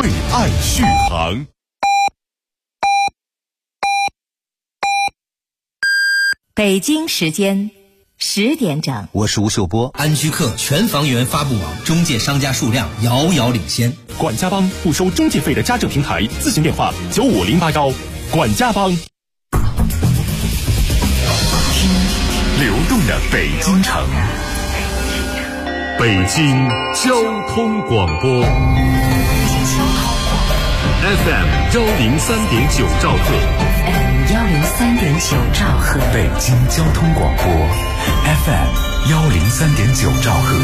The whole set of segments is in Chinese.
为爱续航。 北京时间10点整， 我是吴秀波。 安居客全房源发布网中介商家数量遥遥领先。 管家帮不收中介费的家政平台，咨询电话95081。管家帮。听流动的北京城，北京交通广播 FM 103.9兆赫 103.9兆赫， 北京交通广播 FM 103.9兆赫。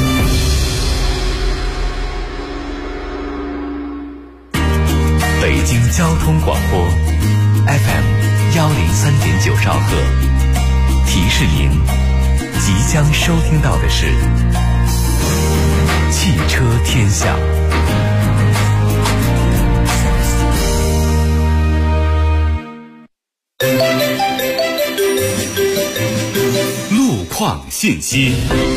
北京交通广播 FM 103.9兆赫。提示您，即将收听到的是汽车天下。 路况信息。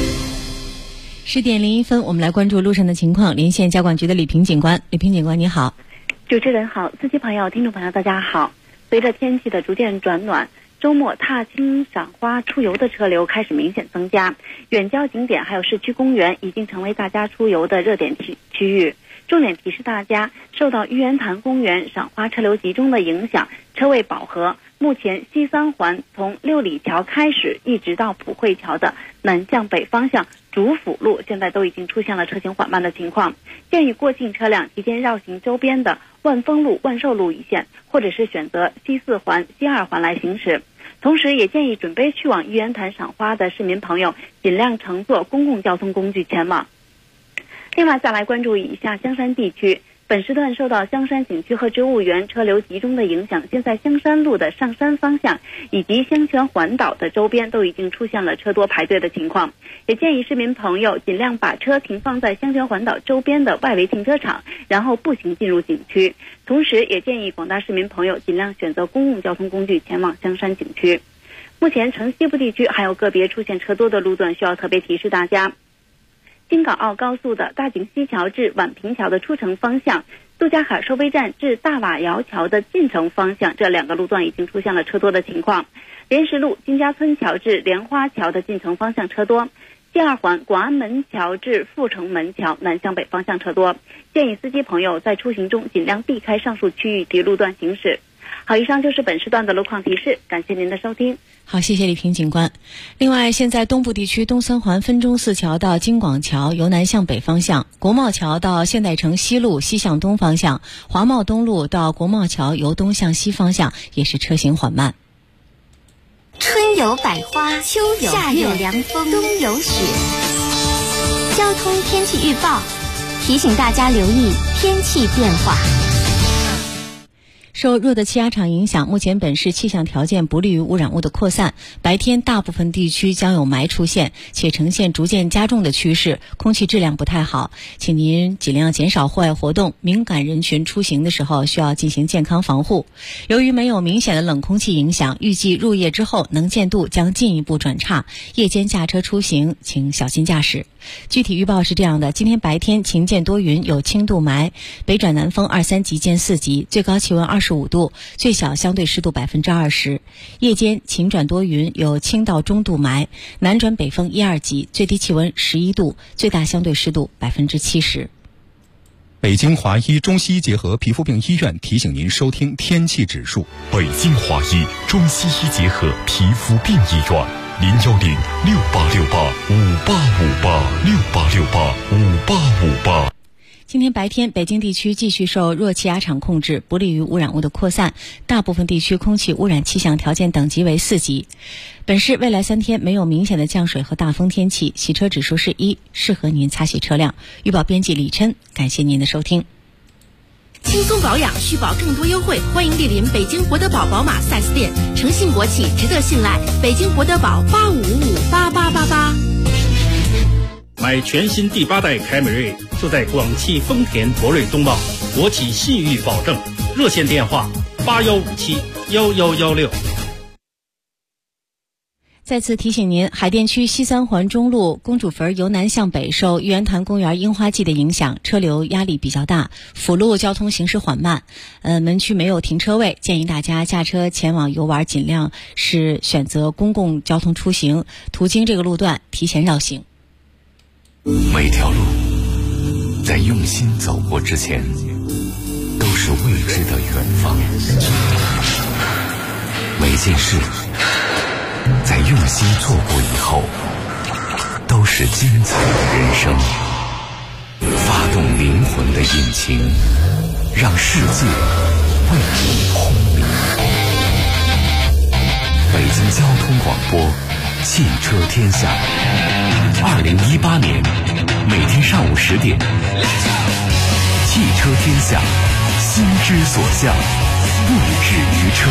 10点01分，我们来关注路上的情况。连线交管局的李平警官。李平警官，你好。 主持人好，司机朋友、听众朋友，大家好。随着天气的逐渐转暖，周末踏青赏花出游的车流开始明显增加，远郊景点还有市区公园已经成为大家出游的热点区域。重点提示大家，受到玉渊潭公园赏花车流集中的影响，车位饱和。目前西三环从六里桥开始一直到普惠桥的南向北方向主辅路，现在都已经出现了车行缓慢的情况。建议过境车辆提前绕行周边的万丰路、万寿路一线，或者是选择西四环、西二环来行驶。同时也建议准备去往玉渊潭赏花的市民朋友尽量乘坐公共交通工具前往。另外再来关注一下香山地区，本时段受到香山景区和植物园车流集中的影响，现在香山路的上山方向以及香泉环岛的周边都已经出现了车多排队的情况。也建议市民朋友尽量把车停放在香泉环岛周边的外围停车场，然后步行进入景区。同时也建议广大市民朋友尽量选择公共交通工具前往香山景区。目前城西部地区还有个别出现车多的路段需要特别提示大家。京港澳高速的大井西桥至宛平桥的出城方向，杜家坎收费站至大瓦窑桥的进城方向，这两个路段已经出现了车多的情况。莲石路金家村桥至莲花桥的进城方向车多。第二环广安门桥至阜成门桥南向北方向车多，建议司机朋友在出行中尽量避开上述区域及路段行驶。好，以上就是本时段的路况提示，感谢您的收听。 好，谢谢李平警官。另外，现在东部地区东三环分钟寺桥到京广桥由南向北方向，国贸桥到现代城西路西向东方向，华贸东路到国贸桥由东向西方向也是车行缓慢。 春有百花，秋有夏有凉风，冬有雪。交通天气预报提醒大家留意天气变化。 受热的气压场影响，目前本市气象条件不利于污染物的扩散，白天大部分地区将有霾出现，且呈现逐渐加重的趋势，空气质量不太好，请您尽量减少户外活动，敏感人群出行的时候需要进行健康防护。由于没有明显的冷空气影响，预计入夜之后能见度将进一步转差，夜间驾车出行请小心驾驶。具体预报是这样的，今天白天晴间多云，有轻度霾，北转南风2、3级见4级，最高气温25度，最小相对湿度20%。夜间晴转多云，有轻到中度霾，南转北风1、2级，最低气温11度，最大相对湿度70%。 北京华医中西医结合皮肤病医院提醒您收听天气指数。北京华医中西医结合皮肤病医院，0106868585858，68685858。 今天白天，北京地区继续受弱气压场控制，不利于污染物的扩散，大部分地区空气污染气象条件等级为4级。本市未来3天没有明显的降水和大风天气，洗车指数是1，适合您擦洗车辆。预报编辑李琛，感谢您的收听。 轻松保养，续保更多优惠，欢迎莅临北京博德堡宝马 4S 店，诚信国企，值得信赖。北京博德堡85558888。 买全新第8代凯美瑞，就在广汽丰田博瑞东茂，国企信誉保证。热线电话81571116。 再次提醒您，海淀区西三环中路公主坟由南向北受玉渊潭公园樱花季的影响，车流压力比较大，辅路交通行驶缓慢。门区没有停车位，建议大家驾车前往游玩尽量是选择公共交通出行，途经这个路段提前绕行。 每条路在用心走过之前，都是未知的远方。每件事在用心做过以后，都是精彩的人生。发动灵魂的引擎，让世界为你轰鸣。北京交通广播，汽车天下。2018年每天上午10点，汽车天下，心之所向，不止于车。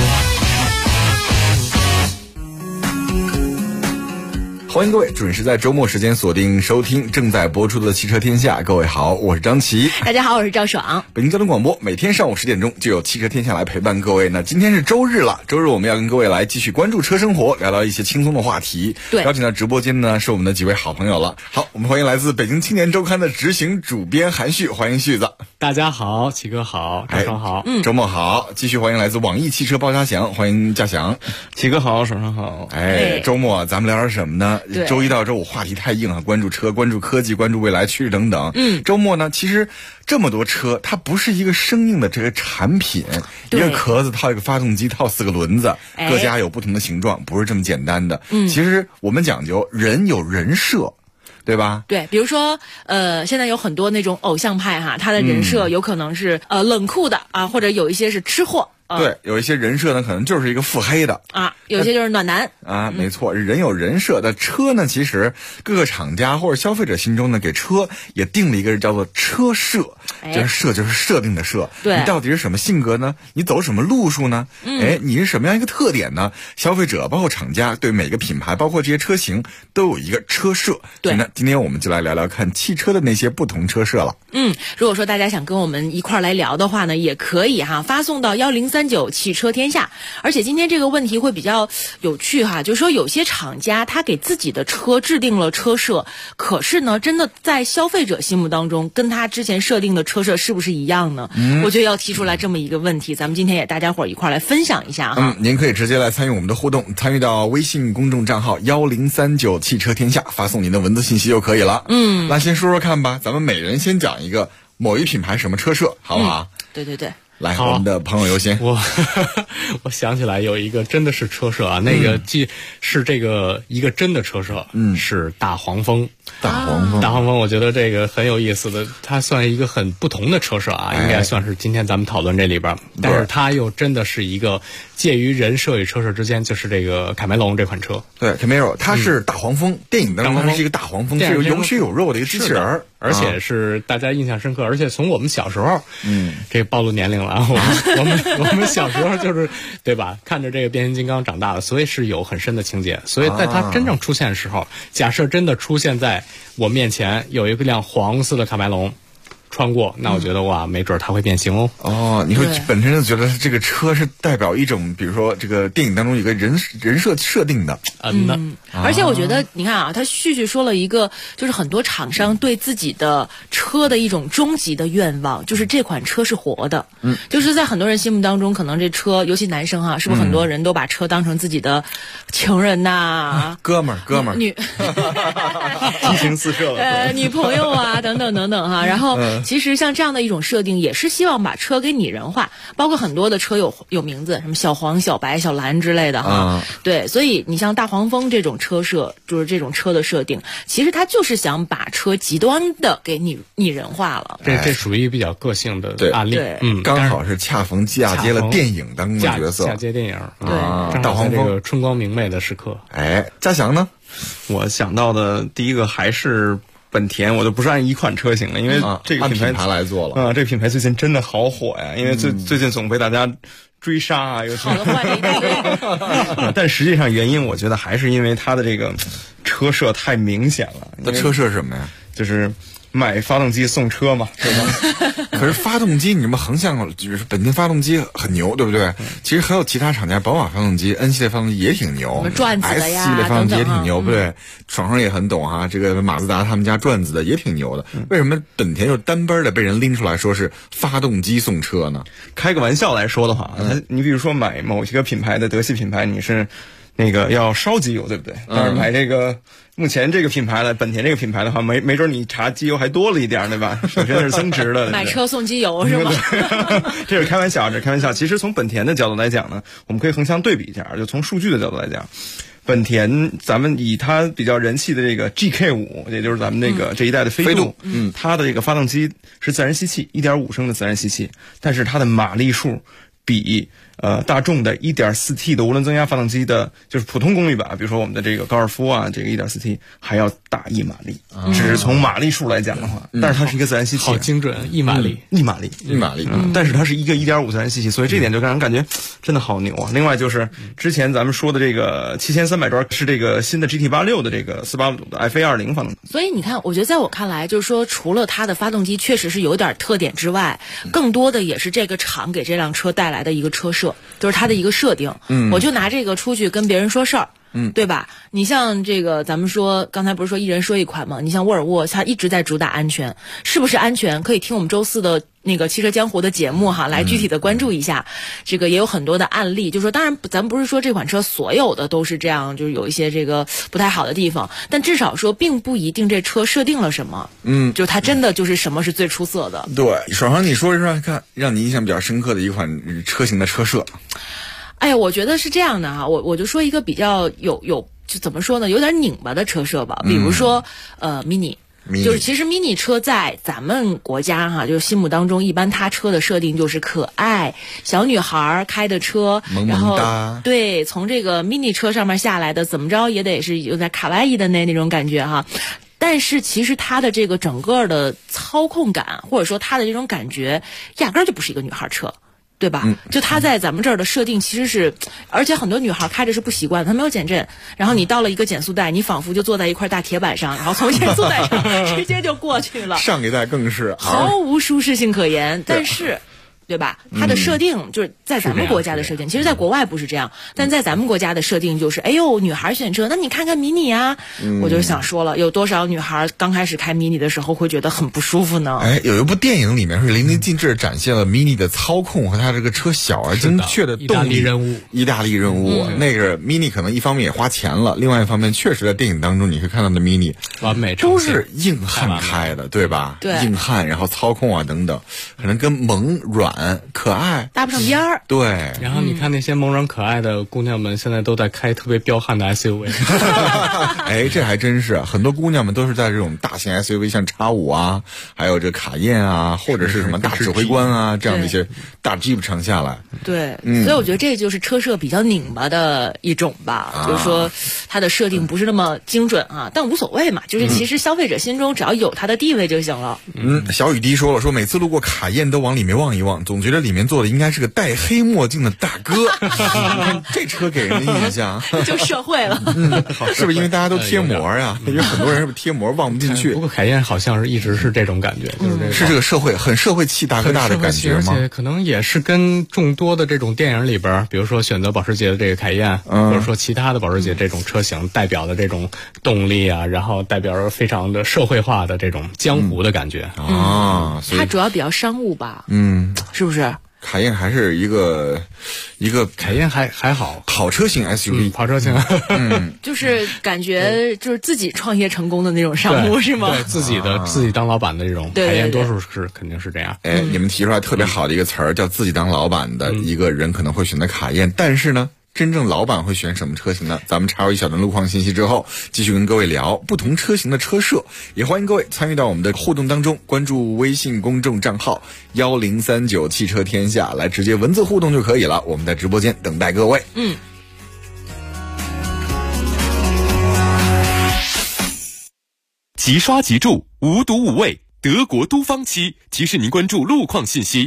欢迎各位准时在周末时间锁定收听正在播出的汽车天下。各位好，我是张琪。 大家好，我是赵爽。 北京交通广播每天上午10点钟就有汽车天下来陪伴各位。那今天是周日了，周日我们要跟各位来继续关注车生活，聊聊一些轻松的话题。 对， 邀请到直播间呢是我们的几位好朋友了。好，我们欢迎来自北京青年周刊的执行主编韩旭，欢迎旭子。 大家好，齐哥好，赵爽好， 周末好。继续欢迎来自网易汽车包家祥，欢迎家祥。 齐哥好，爽爽好。 周末咱们聊点什么呢？周一到周五话题太硬了，关注车，关注科技，关注未来趋势等等。周末呢，其实这么多车，它不是一个生硬的这个产品，一个壳子套一个发动机，套4个轮子，各家有不同的形状，不是这么简单的。其实我们讲究人有人设。对吧？ 对，比如说，现在有很多那种偶像派哈，他的人设有可能是冷酷的啊，或者有一些是吃货。 对，有一些人设呢，可能就是一个腹黑的啊，有些就是暖男啊，没错，人有人设的车呢，其实各个厂家或者消费者心中呢，给车也定了一个叫做车设，就是设就是设定的设。 对， 你到底是什么性格呢？你走什么路数呢？你是什么样一个特点呢？消费者包括厂家对每个品牌，包括这些车型都有一个车设。 对， 那今天我们就来聊聊看汽车的那些不同车设了。 如果说大家想跟我们一块儿来聊的话呢，也可以哈，发送到1039汽车天下。而且今天这个问题会比较有趣哈，就是说有些厂家他给自己的车制定了车设，可是呢，真的在消费者心目当中，跟他之前设定的车设是不是一样呢？我觉得要提出来这么一个问题，咱们今天也大家伙儿一块儿来分享一下哈。 您可以直接来参与我们的互动，参与到微信公众账号1039汽车天下，发送您的文字信息就可以了。那先说说看吧，咱们每人先讲一个某一品牌什么车设，好不好？ 对对对。 来，我们的朋友优先。 我想起来有一个真的是车设啊，那个既是这个一个真的车设，是大黄蜂。 大黄蜂，我觉得这个很有意思的，它算一个很不同的车设啊，应该算是今天咱们讨论这里边，但是它又真的是一个介于人设与车设之间，就是这个凯梅隆这款车。 对 ，Camaro， 它是大黄蜂，电影当中它是一个大黄蜂，是有血有肉的一个机器人， 而且是大家印象深刻，而且从我们小时候，这个暴露年龄了啊，我们小时候就是对吧，看着这个变形金刚长大的，所以是有很深的情节。所以在它真正出现的时候，假设真的出现在我面前有一辆黄色的卡梅隆穿过，那我觉得哇，没准它会变形哦。 你说本身就觉得这个车是代表一种，比如说这个电影当中有个人设设定的， 而且我觉得你看啊，他旭说了一个，就是很多厂商对自己的车的一种终极的愿望，就是这款车是活的。就是在很多人心目当中，可能这车，尤其男生哈，是不是很多人都把车当成自己的情人呐、 哥们儿、 女激情四射了， 女朋友啊，等等等等哈。然后其实像这样的一种设定，也是希望把车给拟人化，包括很多的车有名字，什么小黄、小白、小蓝之类的哈。对，所以你像大黄蜂这种车设，就是这种车的设定，其实它就是想把车极端的给拟人化了。 这属于比较个性的案例， 刚好是恰逢嫁接了电影当中的角色， 嫁接电影， 对， 大黄蜂这个春光明媚的时刻。 嘉祥呢？ 我想到的第一个还是本田，我就不是按一款车型了，因为这个品牌来做了这个品牌最近真的好火呀，因为最近总被大家追杀啊，有好的坏的一堆。 但实际上原因，我觉得还是因为它的这个车设太明显了。 那车设是什么呀？ 就是买发动机送车嘛，对吧？ 可是发动机，你们横向就是本田发动机很牛，对不对？其实还有其他厂家，宝马发动机、N 系列发动机也挺牛， 转子的呀 S 系列发动机也挺牛，不对？爽爽也很懂哈，这个马自达他们家转子的也挺牛的。为什么本田就单班的被人拎出来说是发动机送车呢？ 开个玩笑来说的话，你比如说买某一个品牌的德系品牌，你是那个要烧机油，对不对？但是买这个目前这个品牌的本田这个品牌的话，没准你查机油还多了一点，对吧？首先是增值的， 买车送机油是吗？ 这是开玩笑，这是开玩笑。其实从本田的角度来讲呢，我们可以横向对比一下，就从数据的角度来讲。本田，咱们以它比较人气的这个 GK5，也就是咱们那个这一代的飞度，它的这个发动机是自然吸气，1.5升的自然吸气，但是它的马力数比大众的 1.4T 的涡轮增压发动机的，就是普通功率版，比如说我们的这个高尔夫啊，这个 1.4T 还要大1马力，只是从马力数来讲的话，但是它是一个自然吸气， 好精准，1马力 ，1马力，但是它是一个 1.5 自然吸气，所以这点就让人感觉真的好牛啊。另外就是之前咱们说的这个7300转是这个新的 GT86 的这个485的 FA20 发动机。 所以你看，我觉得在我看来，就是说除了它的发动机确实是有点特点之外，更多的也是这个厂给这辆车带来的一个车设，就是它的一个设定。我就拿这个出去跟别人说事儿。对吧？你像这个，咱们说刚才不是说一人说一款吗？你像沃尔沃，它一直在主打安全，是不是安全？可以听我们周4的那个汽车江湖的节目哈，来具体的关注一下。这个也有很多的案例，就说当然咱不是说这款车所有的都是这样，就是有一些这个不太好的地方，但至少说并不一定这车设定了什么，就它真的就是什么是最出色的。 对，爽爽你说一说看，让你印象比较深刻的一款车型的车设。 哎呀，我觉得是这样的哈，我就说一个比较有就怎么说呢，有点拧巴的车设吧，比如说mini。就是其实 mini 车在咱们国家哈，就是心目当中，一般它车的设定就是可爱小女孩开的车， 萌萌哒， 然后对，从这个 mini 车上面下来的，怎么着也得是有点卡哇伊的那种感觉哈。但是其实它的这个整个的操控感，或者说它的这种感觉，压根儿就不是一个女孩车。对吧？就它在咱们这儿的设定其实是，而且很多女孩开着是不习惯，她没有减震，然后你到了一个减速带，你仿佛就坐在一块大铁板上，然后从减速带上直接就过去了。 上一代更是毫无舒适性可言，但是。对吧？它的设定就是在咱们国家的设定，其实在国外不是这样，但在咱们国家的设定就是，哎呦，女孩选车，那你看看迷你啊，我就想说了，有多少女孩刚开始开迷你的时候会觉得很不舒服呢？ 哎，有一部电影里面是淋漓尽致展现了迷你的操控和它这个车小而精确的动力意大利任务。那个迷你可能一方面也花钱了，另外一方面确实在电影当中你会看到的迷你完美都是硬汉开的，对吧？ 对， 硬汉，然后操控啊等等，可能跟萌软可爱搭不上边儿。 对， 然后你看那些萌软可爱的姑娘们，现在都在开特别彪悍的 SUV。 哎，这还真是，很多姑娘们都是在这种大型 SUV， 像X5啊，还有这卡宴啊，或者是什么大指挥官啊这样的一些大 Jeep 乘下来。 对，所以我觉得这就是车设比较拧巴的一种吧，就是说它的设定不是那么精准啊，但无所谓嘛，就是其实消费者心中只要有它的地位就行了。 小雨滴说了，说每次路过卡宴都往里面望一望，总觉得里面坐的应该是个戴黑墨镜的大哥。这车给人的印象就社会了。 是不是因为大家都贴膜呀？因为很多人是不是贴膜望不进去？ 不过凯宴好像是一直是这种感觉， 是这个社会很社会气大哥大的感觉吗？ 而且可能也是跟众多的这种电影里边，比如说选择保时捷的这个凯宴，或者说其他的保时捷这种车型代表的这种动力啊，然后代表着非常的社会化的这种江湖的感觉啊。 它主要比较商务吧？是不是？ 凯宴还是一个凯宴还好， 跑车型 SUV， 跑车型， 就是感觉就是自己创业成功的那种商务是吗？ 对，自己当老板的这种凯宴，多数是肯定是这样。 哎，你们提出来特别好的一个词儿，叫自己当老板的一个人可能会选择凯宴，但是呢，真正老板会选什么车型呢？咱们插入一小段路况信息之后，继续跟各位聊不同车型的车设，也欢迎各位参与到我们的互动当中，关注微信公众账号1039汽车天下，来直接文字互动就可以了。我们在直播间等待各位。 即刷即住，无毒无味，德国都方漆提示您关注路况信息。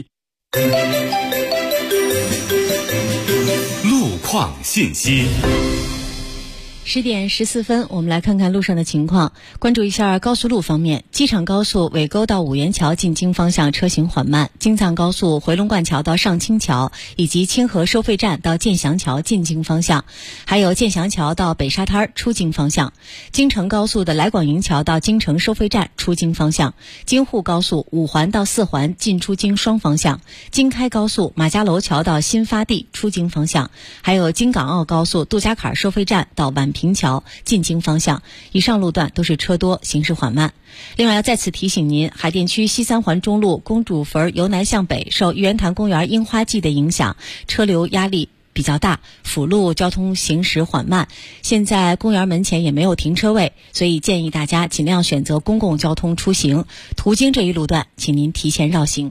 路况信息。 10点14分，我们来看看路上的情况。关注一下高速路方面，机场高速尾沟到五元桥进京方向车行缓慢，京藏高速回龙观桥到上清桥，以及清河收费站到建祥桥进京方向，还有建祥桥到北沙滩出京方向。京承高速的来广营桥到京承收费站出京方向，京沪高速五环到四环进出京双方向，京开高速马家楼桥到新发地出京方向，还有京港澳高速杜家坎收费站到宛平桥进京方向，以上路段都是车多，行驶缓慢。另外要再次提醒您，海淀区西三环中路公主坟由南向北受玉渊潭公园樱花季的影响，车流压力比较大，辅路交通行驶缓慢。现在公园门前也没有停车位，所以建议大家尽量选择公共交通出行。途经这一路段，请您提前绕行。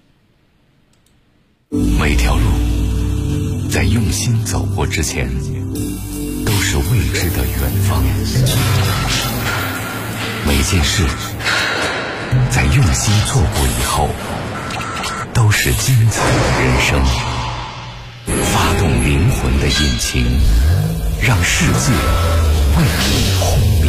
每条路在用心走过之前，都是未知的远方。每件事在用心做过以后，都是精彩的人生。发动灵魂的引擎，让世界为你轰鸣。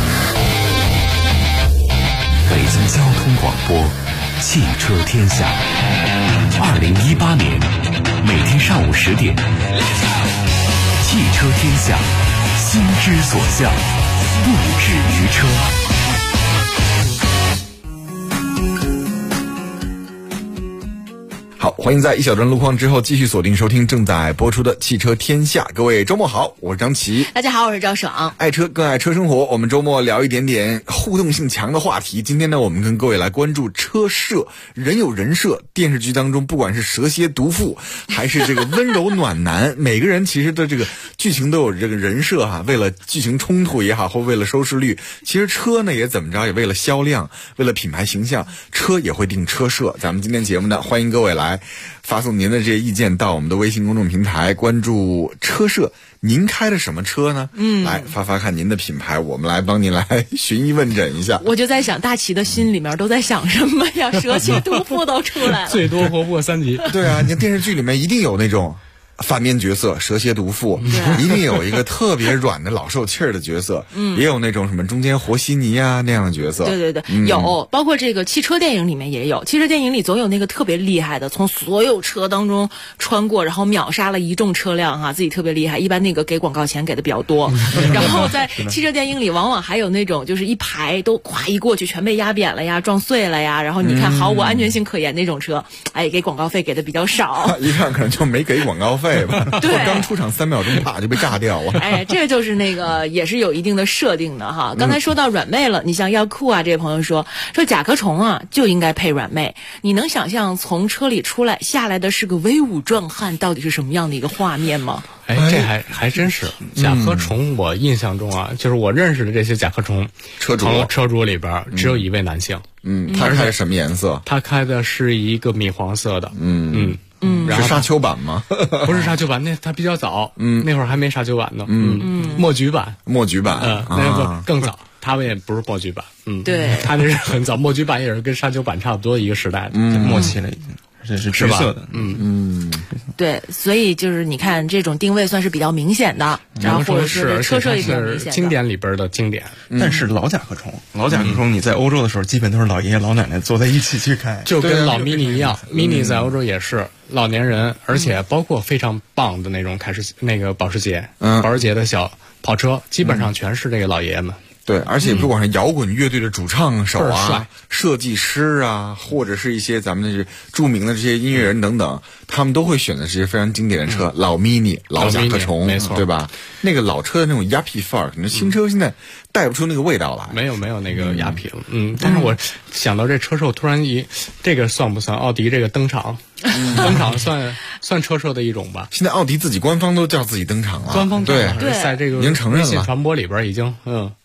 北京交通广播，汽车天下。2018年每天上午10点，汽车天下，心之所向，不止于车。 好，欢迎在一小段路况之后继续锁定收听正在播出的汽车天下。各位周末好，我是张琪。 大家好，我是赵爽。 爱车更爱车生活，我们周末聊一点点互动性强的话题。今天呢，我们跟各位来关注车摄。人有人设，电视剧当中不管是蛇蝎毒妇还是这个温柔暖男，每个人其实的这个剧情都有这个人设哈。为了剧情冲突也好，或为了收视率，其实车呢也怎么着，也为了销量，为了品牌形象，车也会定车摄。咱们今天节目呢，欢迎各位来发送您的这些意见到我们的微信公众平台，关注车摄。您开的什么车呢？来发发看您的品牌，我们来帮您来寻医问诊一下。 我就在想，大齐的心里面都在想什么呀？蛇蝎毒妇都出来了， 最多活过3集。 对啊，你看电视剧里面一定有那种反面角色蛇蝎毒妇，一定有一个特别软的老受气儿的角色，也有那种什么中间和稀泥啊那样的角色。 对对对，有，包括这个汽车电影里面也有。汽车电影里总有那个特别厉害的，从所有车当中穿过，然后秒杀了一众车辆哈，自己特别厉害。一般那个给广告钱给的比较多。然后在汽车电影里，往往还有那种就是一排都咵一过去全被压扁了呀，撞碎了呀，然后你看毫无安全性可言那种车，哎，给广告费给的比较少。 一看可能就没给广告费。 对， 刚出场3秒钟，啪就被炸掉了。 哎，这就是那个也是有一定的设定的哈。刚才说到软妹了，你像耀酷啊，这位朋友说甲壳虫啊就应该配软妹。你能想象从车里出来下来的是个威武壮汉，到底是什么样的一个画面吗？ 哎，这还真是甲壳虫。我印象中啊，就是我认识的这些甲壳虫车主里边，只有一位男性。 他开的什么颜色？ 他开的是一个米黄色的。 是沙丘版吗？ 不是沙丘版，那它比较早。那会儿还没沙丘版呢。墨菊版。 墨菊版。 那个更早。他们也不是墨菊版。 对。 他那是很早，墨菊版也是跟沙丘版差不多一个时代的。 默契了已经。这是橘色的。 对，所以就是你看这种定位算是比较明显的，然后或者是车摄也比较明显的， 经典里边的经典。 但是老甲壳虫，你在欧洲的时候，基本都是老爷爷老奶奶坐在一起去开， 就跟老 mini 一样。mini 在欧洲也是老年人，而且包括非常棒的那种保时捷的小跑车，基本上全是这个老爷爷们。 对，而且不管是摇滚乐队的主唱手啊、设计师啊，或者是一些咱们的著名的这些音乐人等等，他们都会选择这些非常经典的车，老 mini、老甲壳虫， 没错， 对吧？那个老车的那种压皮范儿，可能新车现在带不出那个味道来。 没有那个压皮了。但是我想到这车摄，突然这个算不算奥迪这个登场？登场算车摄的一种吧。 现在奥迪自己官方都叫自己登场了， 官方对， 在这个已经承认了， 微信传播里边已经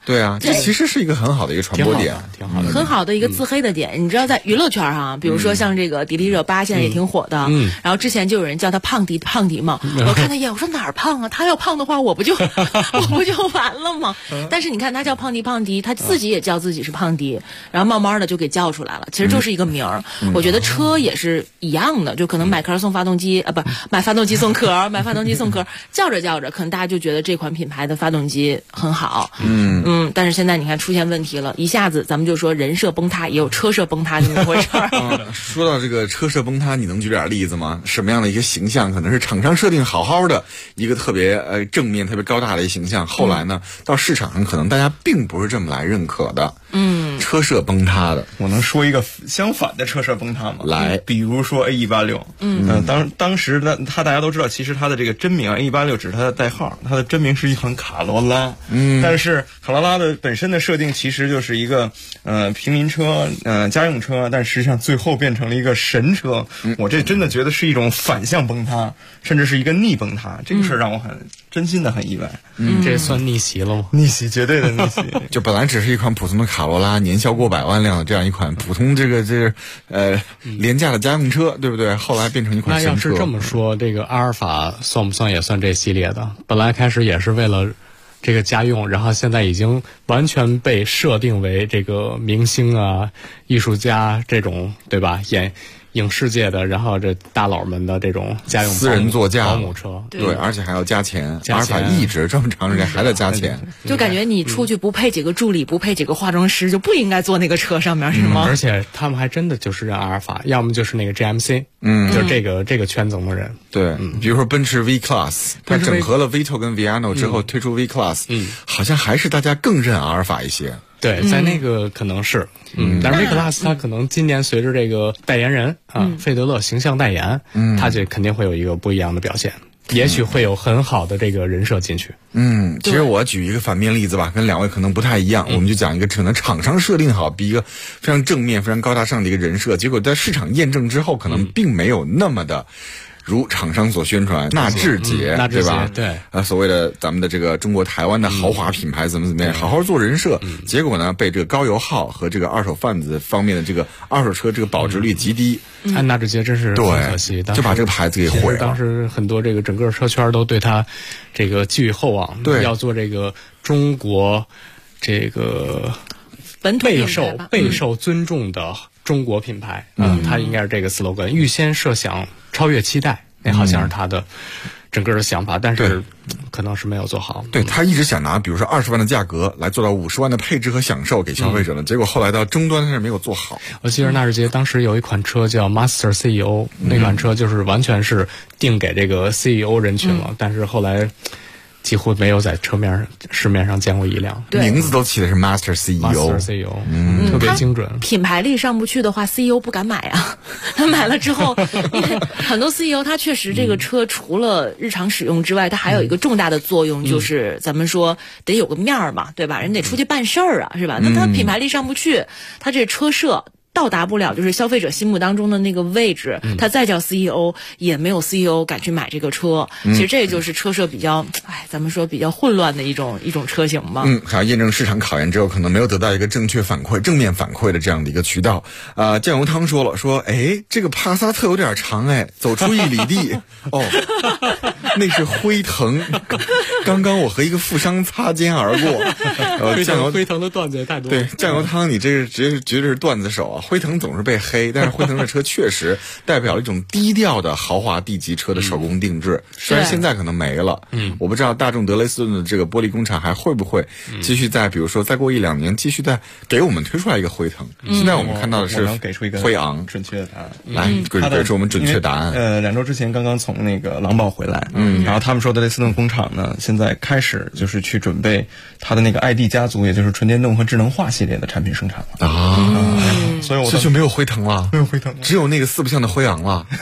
对啊，这其实是一个很好的一个传播点， 挺好的， 很好的一个自黑的点。你知道，在娱乐圈哈，比如说像这个迪丽热巴现在也挺火的，然后之前就有人叫她胖迪嘛，我看她一眼，我说哪儿胖啊？她要胖的话，我不就完了吗？但是你看她叫胖迪，她自己也叫自己是胖迪，然后慢慢的就给叫出来了，其实就是一个名儿。我觉得车也是一样的，就可能买壳送发动机不买发动机送壳，买发动机送壳，叫着，可能大家就觉得这款品牌的发动机很好，但是现在你看出现问题了，一下子咱们就说人设崩塌，也有车设崩塌这么回事儿。 说到这个车设崩塌，你能举点例子吗？什么样的一个形象可能是厂商设定好好的一个特别正面、特别高大的一个形象，后来呢到市场上可能大家并不是这么来认可的。车设崩塌的， 我能说一个相反的车设崩塌吗？ 来， 比如说 A186，当时的大家都知道，其实它的这个真名啊 A186只是它的代号，它的真名是一款卡罗拉。但是卡罗拉的本身的设定其实就是一个平民车，家用车，但实际上最后变成了一个神车。我这真的觉得是一种反向崩塌，甚至是一个逆崩塌。这个事儿让我真心的很意外。 这算逆袭了吗？ 逆袭，绝对的逆袭。 就本来只是一款普通的卡罗拉，年销过百万辆的这样一款普通廉价的家用车，对不对？后来变成一款神车。 那要是这么说，这个阿尔法算不算也算这系列的？本来开始也是为了这个家用，然后现在已经完全被设定为这个明星啊、艺术家这种，对吧？影视界的，然后这大佬们的这种家用私人座驾保姆车， 对，而且还要加钱。阿尔法一直这么长时间还在加钱， 就感觉你出去不配几个助理，不配几个化妆师，就不应该坐那个车上面，是吗？ 而且他们还真的就是认阿尔法，要么就是那个 GMC，就是这个圈层的人。 对，比如说奔驰 V Class， 它整合了 Vito 跟 Viano 之后推出 V Class，好像还是大家更认阿尔法一些。 对，在那个可能是，但是 V Class 它可能今年随着这个代言人费德勒形象代言，它就肯定会有一个不一样的表现，也许会有很好的这个人设进去。 其实我举一个反面例子吧，跟两位可能不太一样，我们就讲一个可能厂商设定好，比一个非常正面、非常高大上的一个人设，结果在市场验证之后，可能并没有那么的。如厂商所宣传，纳智捷，对吧？ 对， 所谓的咱们的这个中国台湾的豪华品牌怎么样，好好做人设，结果呢被这个高油耗和这个二手贩子方面的这个二手车这个保值率极低， 纳智捷真是很可惜， 就把这个牌子给毁了。 当时很多这个整个车圈都对他这个寄予厚望， 对， 要做这个中国这个备受尊重的中国品牌，他应该是这个 slogan， 预先设想超越期待，那好像是他的整个的想法，但是可能是没有做好。 对，他一直想拿比如说20万的价格来做到50万的配置和享受给消费者的，结果后来到终端他是没有做好。 我记得纳智捷当时有一款车叫 Master CEO，那款车就是完全是定给这个 CEO 人群了，但是后来几乎没有在市面上见过一辆， 名字都起的是 Master CEO， 特别精准。 品牌力上不去的话 ，CEO 不敢买啊。他买了之后，因为很多 CEO 他确实这个车除了日常使用之外，它还有一个重大的作用，就是咱们说得有个面儿嘛，对吧？人得出去办事儿啊，是吧？那他品牌力上不去，他这车设到达不了就是消费者心目当中的那个位置，他再叫 CEO 也没有 CEO 敢去买这个车。其实这就是车设比较，咱们说比较混乱的一种车型吧。 还要验证市场考验之后，可能没有得到一个正确反馈、正面反馈的这样的一个渠道。酱油汤说了，这个帕萨特有点长，走出1里地。那是辉腾。刚刚我和一个富商擦肩而过。 辉腾的段子也太多。 对，酱油汤，你这是绝对是段子手啊！辉腾总是被黑，但是辉腾的车确实代表了一种低调的豪华 D 级车的手工定制，虽然现在可能没了。我不知道大众德雷斯顿的这个玻璃工厂还会不会继续比如说再过1-2年继续再给我们推出来一个辉腾。现在我们看到的是给出一个辉昂准确的答案， 来给出我们准确答案。 2周之前刚刚从那个狼堡回来，然后他们说德雷斯顿工厂呢，现在开始就是去准备他的那个 ID 家族，也就是纯电动和智能化系列的产品生产了所以这就没有辉腾了， 没有辉腾， 只有那个4不像的辉昂了。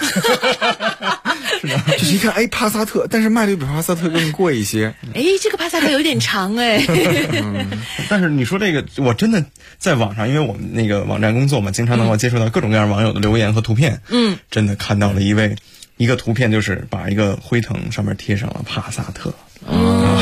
就是一看，帕萨特，但是卖的比帕萨特更贵一些。 这个帕萨特有点长但是你说这个，我真的在网上，因为我们那个网站工作嘛，经常能够接触到各种各样网友的留言和图片。真的看到了一个图片，就是把一个辉腾上面贴上了帕萨特。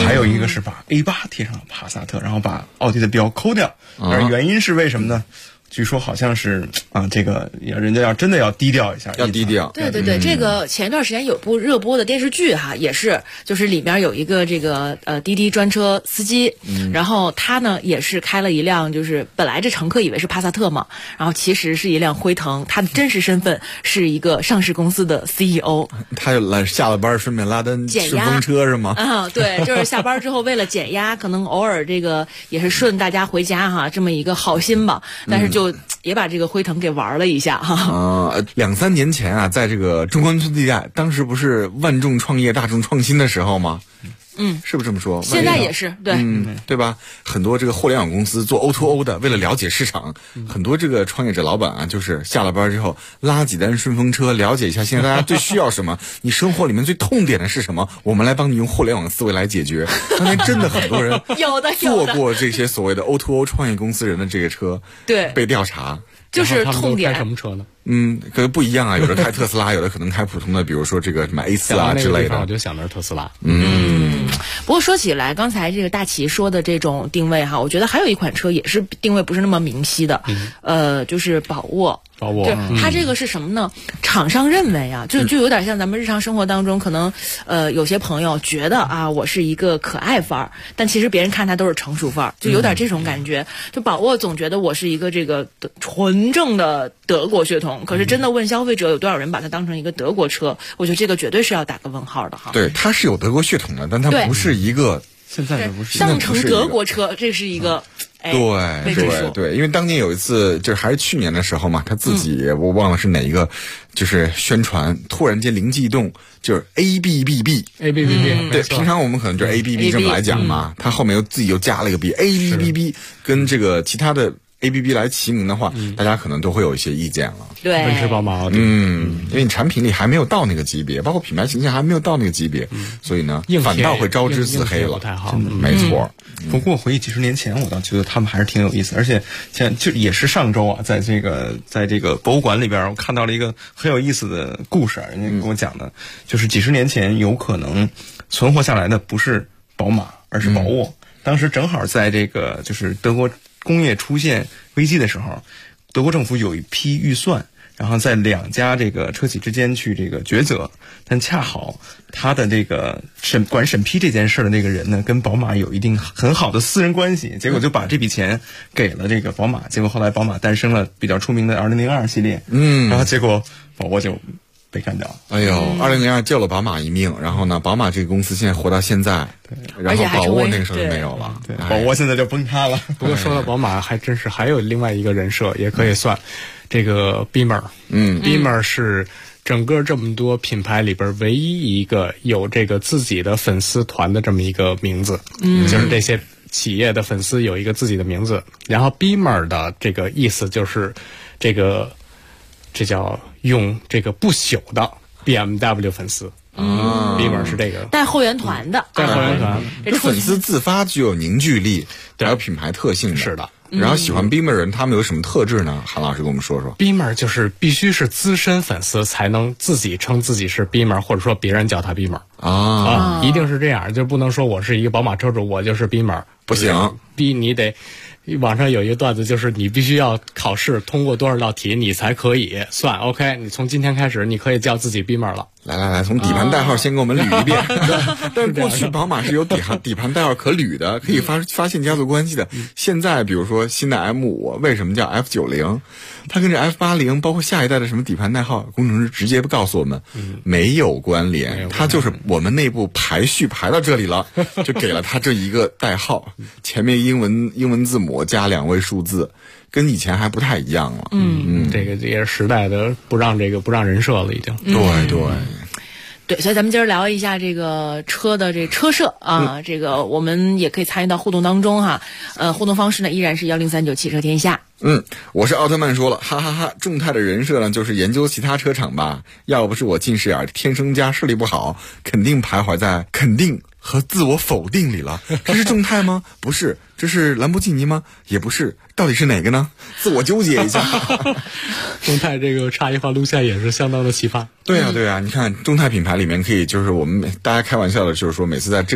还有一个是把 A8 贴上了帕萨特，然后把奥迪的标抠掉。而原因是为什么呢？据说好像是这个人家真的要低调一下， 要低调。 对对对，这个前一段时间有部热播的电视剧哈，也是就是里边有一个这个滴滴专车司机，然后他呢也是开了一辆，就是本来这乘客以为是帕萨特嘛，然后其实是一辆辉腾，他的真实身份是一个上市公司的 CEO。 他下了班顺便拉单顺风车是吗？ 对，就是下班之后为了减压，可能偶尔这个也是顺大家回家哈，这么一个好心吧，但是就也把这个辉腾给玩了一下哈。 2-3年前啊，在这个中关村地带，当时不是万众创业大众创新的时候吗？是不是这么说？ 现在也是对， 对吧？很多这个互联网公司做 O2O 的，为了了解市场，很多这个创业者老板啊，就是下了班之后拉几单顺风车，了解一下现在大家最需要什么，你生活里面最痛点的是什么，我们来帮你用互联网思维来解决。当年真的很多人有的坐过这些所谓的 O2O 创业公司人的这个车， 对， 被调查。 就是痛点。 开什么车呢？ 可能不一样啊，有的开特斯拉，有的可能开普通的，比如说这个什么 A4 啊之类的。 我就想的是特斯拉。 不过说起来，刚才这个大齐说的这种定位哈，我觉得还有一款车也是定位不是那么明晰的，就是宝沃。对，它这个是什么呢？厂商认为啊，就有点像咱们日常生活当中，可能有些朋友觉得啊，我是一个可爱范儿，但其实别人看他都是成熟范儿，就有点这种感觉。就宝沃总觉得我是一个这个纯正的德国血统，可是真的问消费者有多少人把它当成一个德国车，我觉得这个绝对是要打个问号的哈。 对，它是有德国血统的，但它不是一个现在不是当成德国车，这是一个。 对，因为当年有一次，就是还是去年的时候嘛，他自己我忘了是哪一个，就是宣传突然间灵机一动，就是 ABBB， 对，平常我们可能就是 ABB 这么来讲嘛，他后面自己又加了一个 B，ABBB 跟这个其他的 ABB 来齐名的话，大家可能都会有一些意见了。 对， 奔驰、宝马、奥迪， 因为你产品力还没有到那个级别，包括品牌形象还没有到那个级别，所以呢，反倒会招之自黑了。 不太好， 没错。 不过回忆几十年前，我倒觉得他们还是挺有意思，而且就也是上周啊，在这个博物馆里边，我看到了一个很有意思的故事，人家跟我讲的，就是几十年前有可能存活下来的不是宝马，而是宝沃。当时正好在这个就是德国工业出现危机的时候，德国政府有一批预算，然后在两家这个车企之间去这个抉择，但恰好他的这个审批这件事的那个人呢，跟宝马有一定很好的私人关系，结果就把这笔钱给了这个宝马，结果后来宝马诞生了比较出名的2002系列，然后结果宝沃就被干掉了。 哎呦，2002救了宝马一命，然后呢，宝马这个公司现在活到现在，然后宝沃那个时候就没有了， 对，宝沃现在就崩塌了。 不过说到宝马，还真是还有另外一个人设，也可以算这个 Beamer，Beamer 是整个这么多品牌里边唯一一个有这个自己的粉丝团的这么一个名字，就是这些企业的粉丝有一个自己的名字，然后 Beamer 的这个意思就是这叫用这个不朽的 BMW 粉丝。Beamer 是这个带后援团的， 带后援团， 这粉丝自发具有凝聚力，还有品牌特性的。 是的。 然后喜欢 Beamer 人，他们有什么特质呢？韩老师跟我们说说。 Beamer 就是必须是资深粉丝才能自己称自己是 Beamer， 或者说别人叫他 Beamer 一定是这样，就不能说我是一个宝马车主，我就是 Beamer， 不行， 你得。网上有一个段子，就是你必须要考试通过多少道题，你才可以算 OK。你从今天开始，你可以叫自己 Beamer 了。 来，从底盘代号先给我们捋一遍。但是过去宝马是有底盘代号可捋的，可以发现家族关系的。现在比如说新的 M5 为什么叫 F90，它跟这 F80包括下一代的什么底盘代号，工程师直接告诉我们没有关联，它就是我们内部排序排到这里了，就给了它这一个代号，前面英文字母加2位数字，跟以前还不太一样了。 这个也是时代的不让人设了，已经。 对，所以咱们今儿聊一下这个车的这车设啊，这个我们也可以参与到互动当中哈。互动方式呢依然是1039汽车天下。 我是奥特曼说了，哈哈哈！众泰的人设呢，就是研究其他车厂吧。要不是我近视眼，天生加视力不好，肯定徘徊在肯定和自我否定里了。这是众泰吗？不是。这是兰博基尼吗？也不是。到底是哪个呢？自我纠结一下。 众泰这个差异化路线也是相当的奇葩。 对啊，你看众泰品牌里面可以，就是我们大家开玩笑的，就是说每次在这个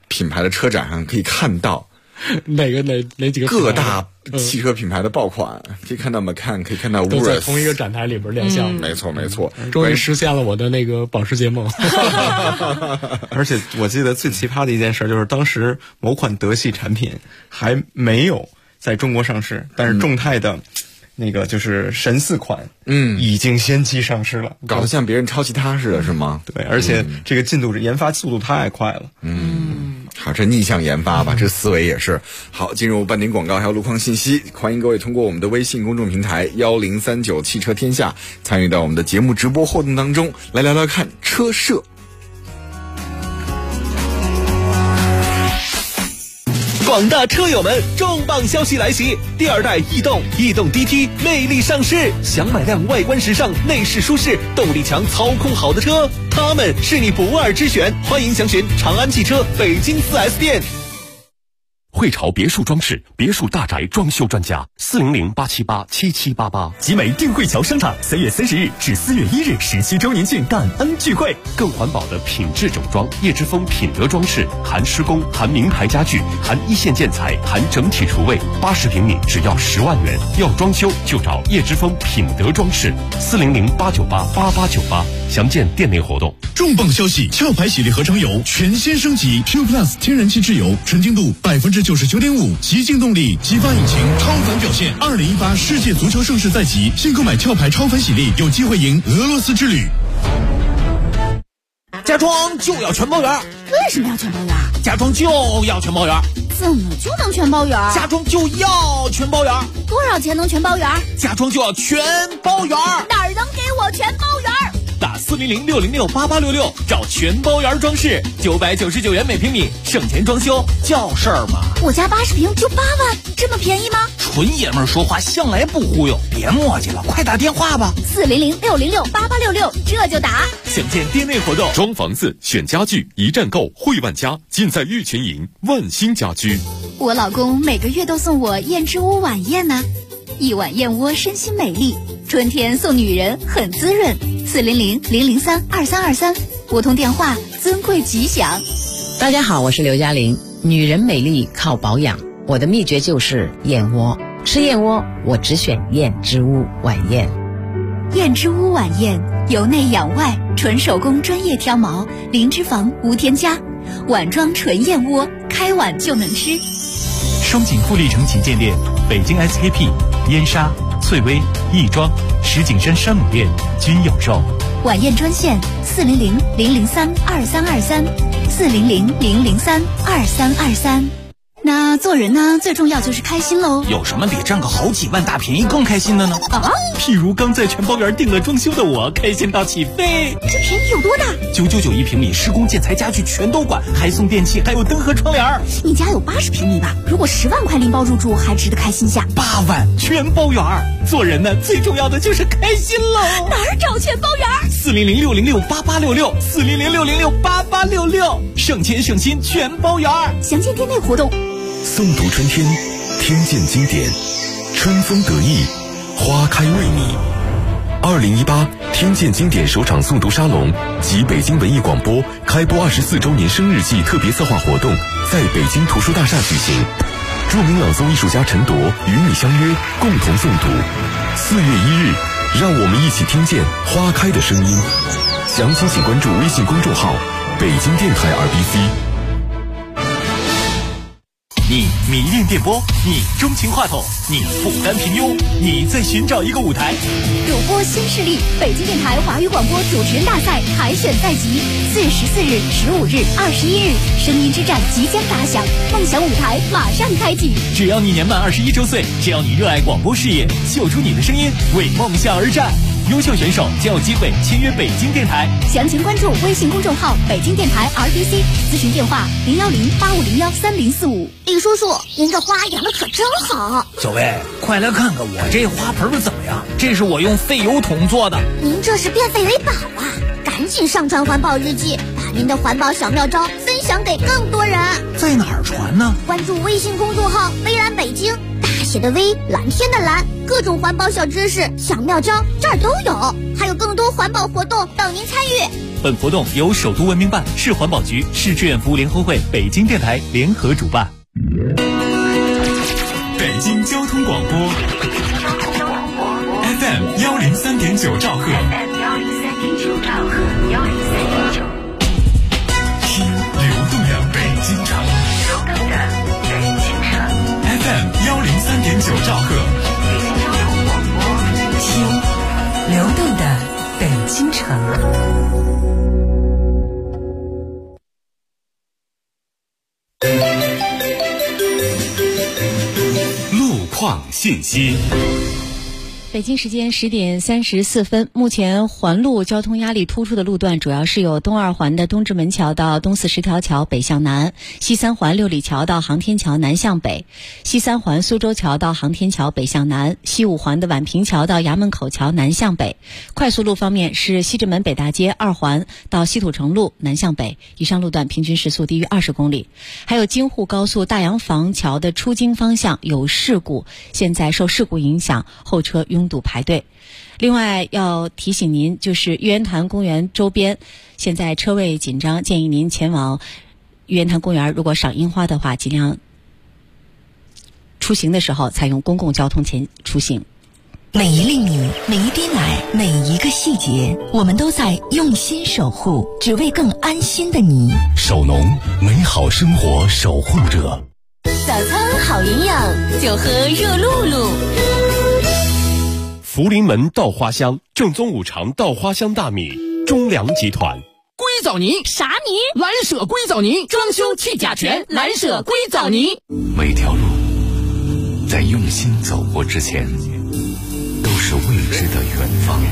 品牌的车展上可以看到。 哪几个各大汽车品牌的爆款，可以看到 Macan， 可以看到 Urus， 在同一个展台里边亮相。 没错没错， 终于实现了我的那个保时捷梦。 而且我记得最奇葩的一件事就是当时某款德系产品还没有在中国上市，但是众泰的那个就是神4款，已经先期上市了， 搞得像别人抄袭他似的，是吗？ 对，而且这个进度研发速度太快了。 好，这逆向研发吧，这思维也是好。进入半点广告还有路况信息，欢迎各位通过我们的微信公众平台1039汽车天下参与到我们的节目直播活动当中，来聊聊看车社。 广大车友们，重磅消息来袭！第2代逸动 DT 魅力上市，想买辆外观时尚、内饰舒适、动力强、操控好的车，它们是你不二之选。欢迎详询长安汽车北京4S店。 汇潮别墅装饰，别墅大宅装修专家，400-878-7788。 集美定汇桥商场3月30日至4月1日17周年庆感恩聚会， 更环保的品质整装，叶之峰品德装饰，含施工，含名牌家具，含一线建材，含整体厨卫，80平米只要10万元，要装修就找叶之峰品德装饰，400-898-8898，详见店内活动。 重磅消息！壳牌喜力合成油全新升级 ，Q Plus 天然气质油，纯净度99.5%，极净动力，激发引擎，超凡表现。2018世界足球盛世在即，新购买壳牌超凡喜力，有机会赢俄罗斯之旅。 家装就要全包圆。 为什么要全包圆？ 家装就要全包圆。 怎么就能全包圆？ 家装就要全包圆。 多少钱能全包圆？ 家装就要全包圆。 哪儿能给我全包圆？ 打400-606-8866，找全包圆装饰，999元每平米，省钱装修叫事儿嘛。 我家80平就8万，这么便宜吗？ 纯爷们儿说话向来不忽悠，别磨叽了，快打电话吧。 400-606-8866，这就打。 详见店内活动。 装房子选家具，一站购汇万家，尽在玉泉营万兴家居。 我老公每个月都送我燕之屋晚宴呢，一碗燕窝身心美丽，春天送女人很滋润。400-003-2323，拨通电话，尊贵吉祥。 大家好，我是刘嘉玲。女人美丽靠保养，我的秘诀就是燕窝。吃燕窝，我只选燕之屋晚宴。 燕之屋晚宴，由内养外，纯手工专业挑毛，零脂肪无添加，碗装纯燕窝，开碗就能吃。 双井富力城旗舰店、北京 SKP、燕莎、翠微、亦庄、石景山山姆店均有售。 晚宴专线400-003-2323 400-003-2323。那做人呢，最重要就是开心喽。 有什么比占个好几万大便宜更开心的呢？ 譬如刚在全包园订了装修的我，开心到起飞。 这便宜有多大 ？999一平米，施工建材家具全都管，还送电器，还有灯和窗帘。 你家有80平米吧？如果10万块拎包入住，还值得开心下。 8万全包园。 做人呢，最重要的就是开心喽。 哪儿找全包园 ？400-606-8866 400-606-8866，省钱省心全包园。 详见店内活动。 诵读春天，听见经典，春风得意，花开为你。2018听见经典首场诵读沙龙及北京文艺广播开播24周年生日季特别策划活动在北京图书大厦举行，著名朗诵艺术家陈铎与你相约，共同诵读。4月1日，让我们一起听见花开的声音。详情请关注微信公众号北京电台 RBC。 你迷恋电波，你钟情话筒，你不甘平庸，你在寻找一个舞台。 主播新势力，北京电台华语广播主持人大赛海选在即，4月14日、15日、21日，声音之战即将打响，梦想舞台马上开启。 只要你年满21周岁，只要你热爱广播事业，秀出你的声音，为梦想而战。优秀选手将有机会签约北京电台。 详情关注微信公众号北京电台 RBC， 咨询电话010-8501-3045。李叔叔，您这花养的可真好。 小薇，快来看看我这花盆怎么样？这是我用废油桶做的。 您这是变废为宝啊！赶紧上传环保日记，把您的环保小妙招分享给更多人。 在哪儿传呢？ 关注微信公众号微蓝北京，大写的微，蓝天的蓝，各种环保小知识、小妙招这儿都有，还有更多环保活动等您参与。 本活动由首都文明办、市环保局、市志愿服务联合会、北京电台联合主办。 北京交通广播 FM 103.9兆赫，听流动的北京城，FM 103.9兆赫， 听流动的北京城。 路况信息。 北京时间10点34分，目前环路交通压力突出的路段主要是有东二环的东直门桥到东四十条桥北向南，西三环六里桥到航天桥南向北，西三环苏州桥到航天桥北向南，西五环的宛平桥到衙门口桥南向北。快速路方面是西直门北大街二环到西土城路南向北，以上路段平均时速低于20公里。还有京沪高速大洋坊桥的出京方向有事故，现在受事故影响，后车拥堵排队。另外要提醒您，就是玉渊潭公园周边现在车位紧张，建议您前往玉渊潭公园，如果赏樱花的话，尽量出行的时候采用公共交通前出行。 每一粒米，每一滴奶，每一个细节，我们都在用心守护，只为更安心的你。 首农，美好生活守护者。 早餐好营养，就喝热露露。 福临门稻花香，正宗五常稻花香大米，中粮集团。 硅藻泥啥泥？蓝舍硅藻泥，装修去甲醛，蓝舍硅藻泥。 每条路在用心走过之前，都是未知的远方。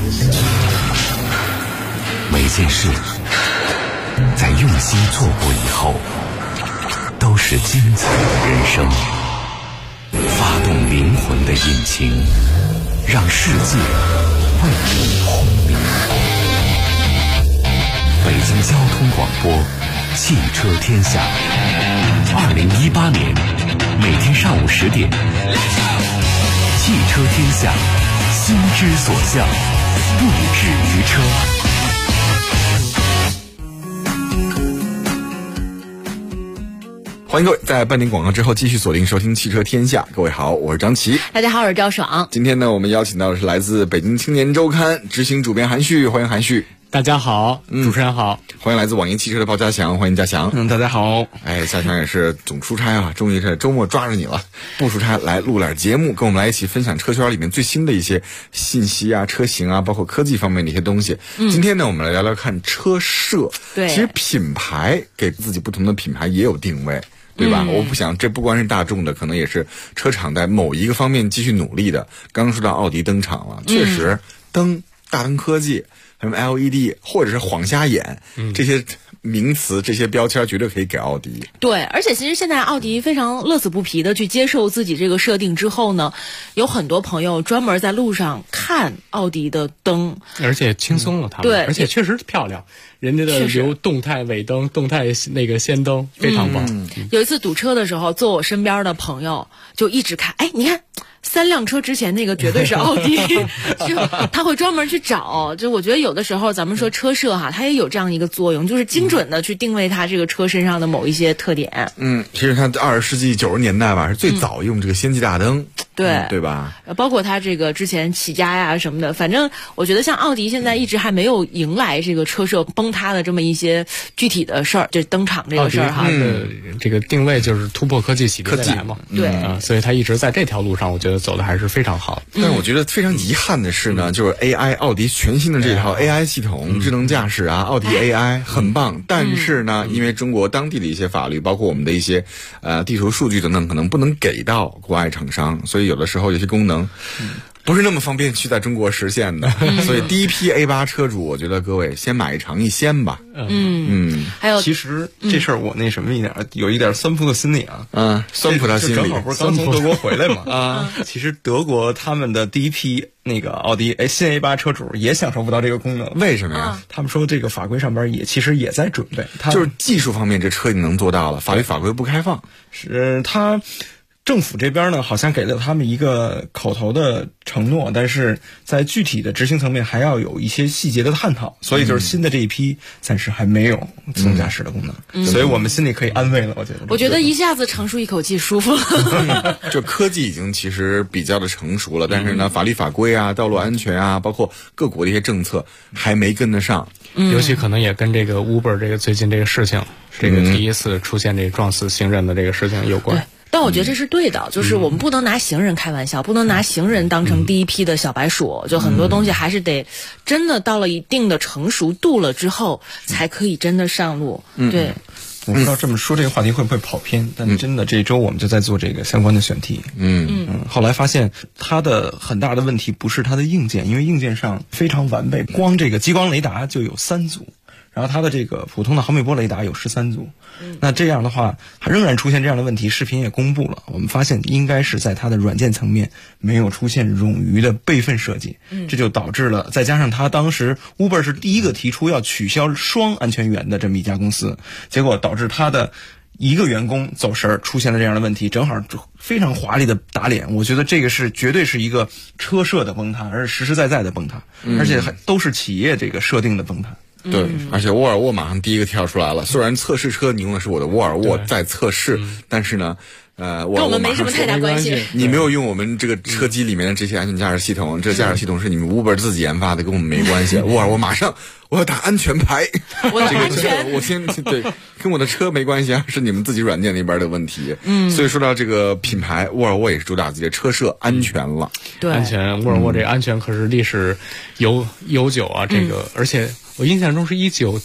每件事在用心做过以后，都是精彩的人生。发动灵魂的引擎，让世界为你轰鸣。北京交通广播，汽车天下。2018年，每天上午10点，汽车天下，心之所向，不止于车。 欢迎各位在半点广告之后继续锁定收听汽车天下。各位好，我是张琪。 大家好，我是赵爽。 今天呢，我们邀请到的是来自北京青年周刊执行主编韩旭，欢迎韩旭。 大家好，主持人好。 欢迎来自网银汽车的鲍家祥，欢迎家祥。 大家好。 家祥也是总出差啊，终于是周末抓着你了，不出差来录点节目，跟我们来一起分享车圈里面最新的一些信息啊、车型啊，包括科技方面的一些东西。今天呢，我们来聊聊看车摄。 对， 其实品牌给自己不同的品牌也有定位。对吧？我不想，这不光是大众的，可能也是车厂在某一个方面继续努力的。刚刚说到奥迪登场了，确实，大灯科技，什么 LED 或者是晃瞎眼，这些名词、这些标签绝对可以给奥迪。 对，而且其实现在奥迪非常乐此不疲的去接受自己这个设定之后呢，有很多朋友专门在路上看奥迪的灯， 而且轻松了他们， 对， 而且确实漂亮。人家的留动态尾灯、动态那个氙灯非常棒。 有一次堵车的时候，坐我身边的朋友就一直看，你看3辆车之前那个绝对是奥迪，就他会专门去找。就我觉得有的时候咱们说车摄它也有这样一个作用，就是精准的去定位它这个车身上的某一些特点。 其实它20世纪90年代吧，是最早用这个氙气大灯。对吧？ 包括它这个之前起家呀什么的，反正我觉得像奥迪现在一直还没有迎来这个车摄崩塌的这么一些具体的事儿，就登场这个事儿哈。 这个定位就是突破科技洗涤未来嘛， 对所以它一直在这条路上，我觉得走的还是非常好。 但是我觉得非常遗憾的是呢，就是 AI 奥迪全新的这套 AI 系统、智能驾驶啊，奥迪 AI 很棒，但是呢，因为中国当地的一些法律，包括我们的一些地图数据等等，可能不能给到国外厂商，所以有的时候有些功能不是那么方便去在中国实现的。所以第一批 A8 车主，我觉得各位先买一尝一鲜吧。 还有其实这事儿我那什么有一点酸葡萄心理啊。 酸葡萄心理， 正好不是刚从德国回来嘛其实德国他们的第一批那个奥迪新 A8 车主也享受不到这个功能。 为什么呀？ 他们说这个法规上边其实也在准备， 就是技术方面这车你能做到了，法规不开放。 是他政府这边呢，好像给了他们一个口头的承诺，但是在具体的执行层面还要有一些细节的探讨，所以就是新的这一批暂时还没有自动驾驶的功能，所以我们心里可以安慰了。 我觉得一下子长舒一口气，舒服了。 这科技已经其实比较的成熟了，但是呢，法律法规啊、道路安全啊，包括各国的一些政策还没跟得上， 尤其可能也跟这个 Uber 这个最近这个事情，这个第一次出现这个撞死行人的这个事情有关。 但我觉得这是对的，就是我们不能拿行人开玩笑，不能拿行人当成第一批的小白鼠，就很多东西还是得真的到了一定的成熟度了之后，才可以真的上路。对。 我不知道这么说这个话题会不会跑偏，但真的这周我们就在做这个相关的选题。后来发现它的很大的问题不是它的硬件，因为硬件上非常完备，光这个激光雷达就有3组。然后它的这个普通的毫米波雷达有13组，那这样的话还仍然出现这样的问题，视频也公布了。我们发现应该是在它的软件层面没有出现冗余的备份设计，这就导致了，再加上它当时 Uber 是第一个提出要取消双安全员的这么一家公司，结果导致它的一个员工走神，出现了这样的问题，正好非常华丽的打脸。我觉得这个是绝对是一个车设的崩塌，而是实实在在的崩塌，而且还都是企业这个设定的崩塌。 对，而且沃尔沃马上第一个跳出来了。虽然测试车你用的是我的沃尔沃在测试，但是呢， 跟我们没什么太大关系。 你没有用我们这个车机里面的这些安全驾驶系统，这驾驶系统是你们 Uber 自己研发的，跟我们没关系。沃尔沃马上我要打安全牌， 我的安全， 我先对，跟我的车没关系啊，是你们自己软件那边的问题。所以说到这个品牌，沃尔沃也是主打自己的车设安全了。 对， 安全，沃尔沃这安全可是历史悠久啊，这个而且。我印象中是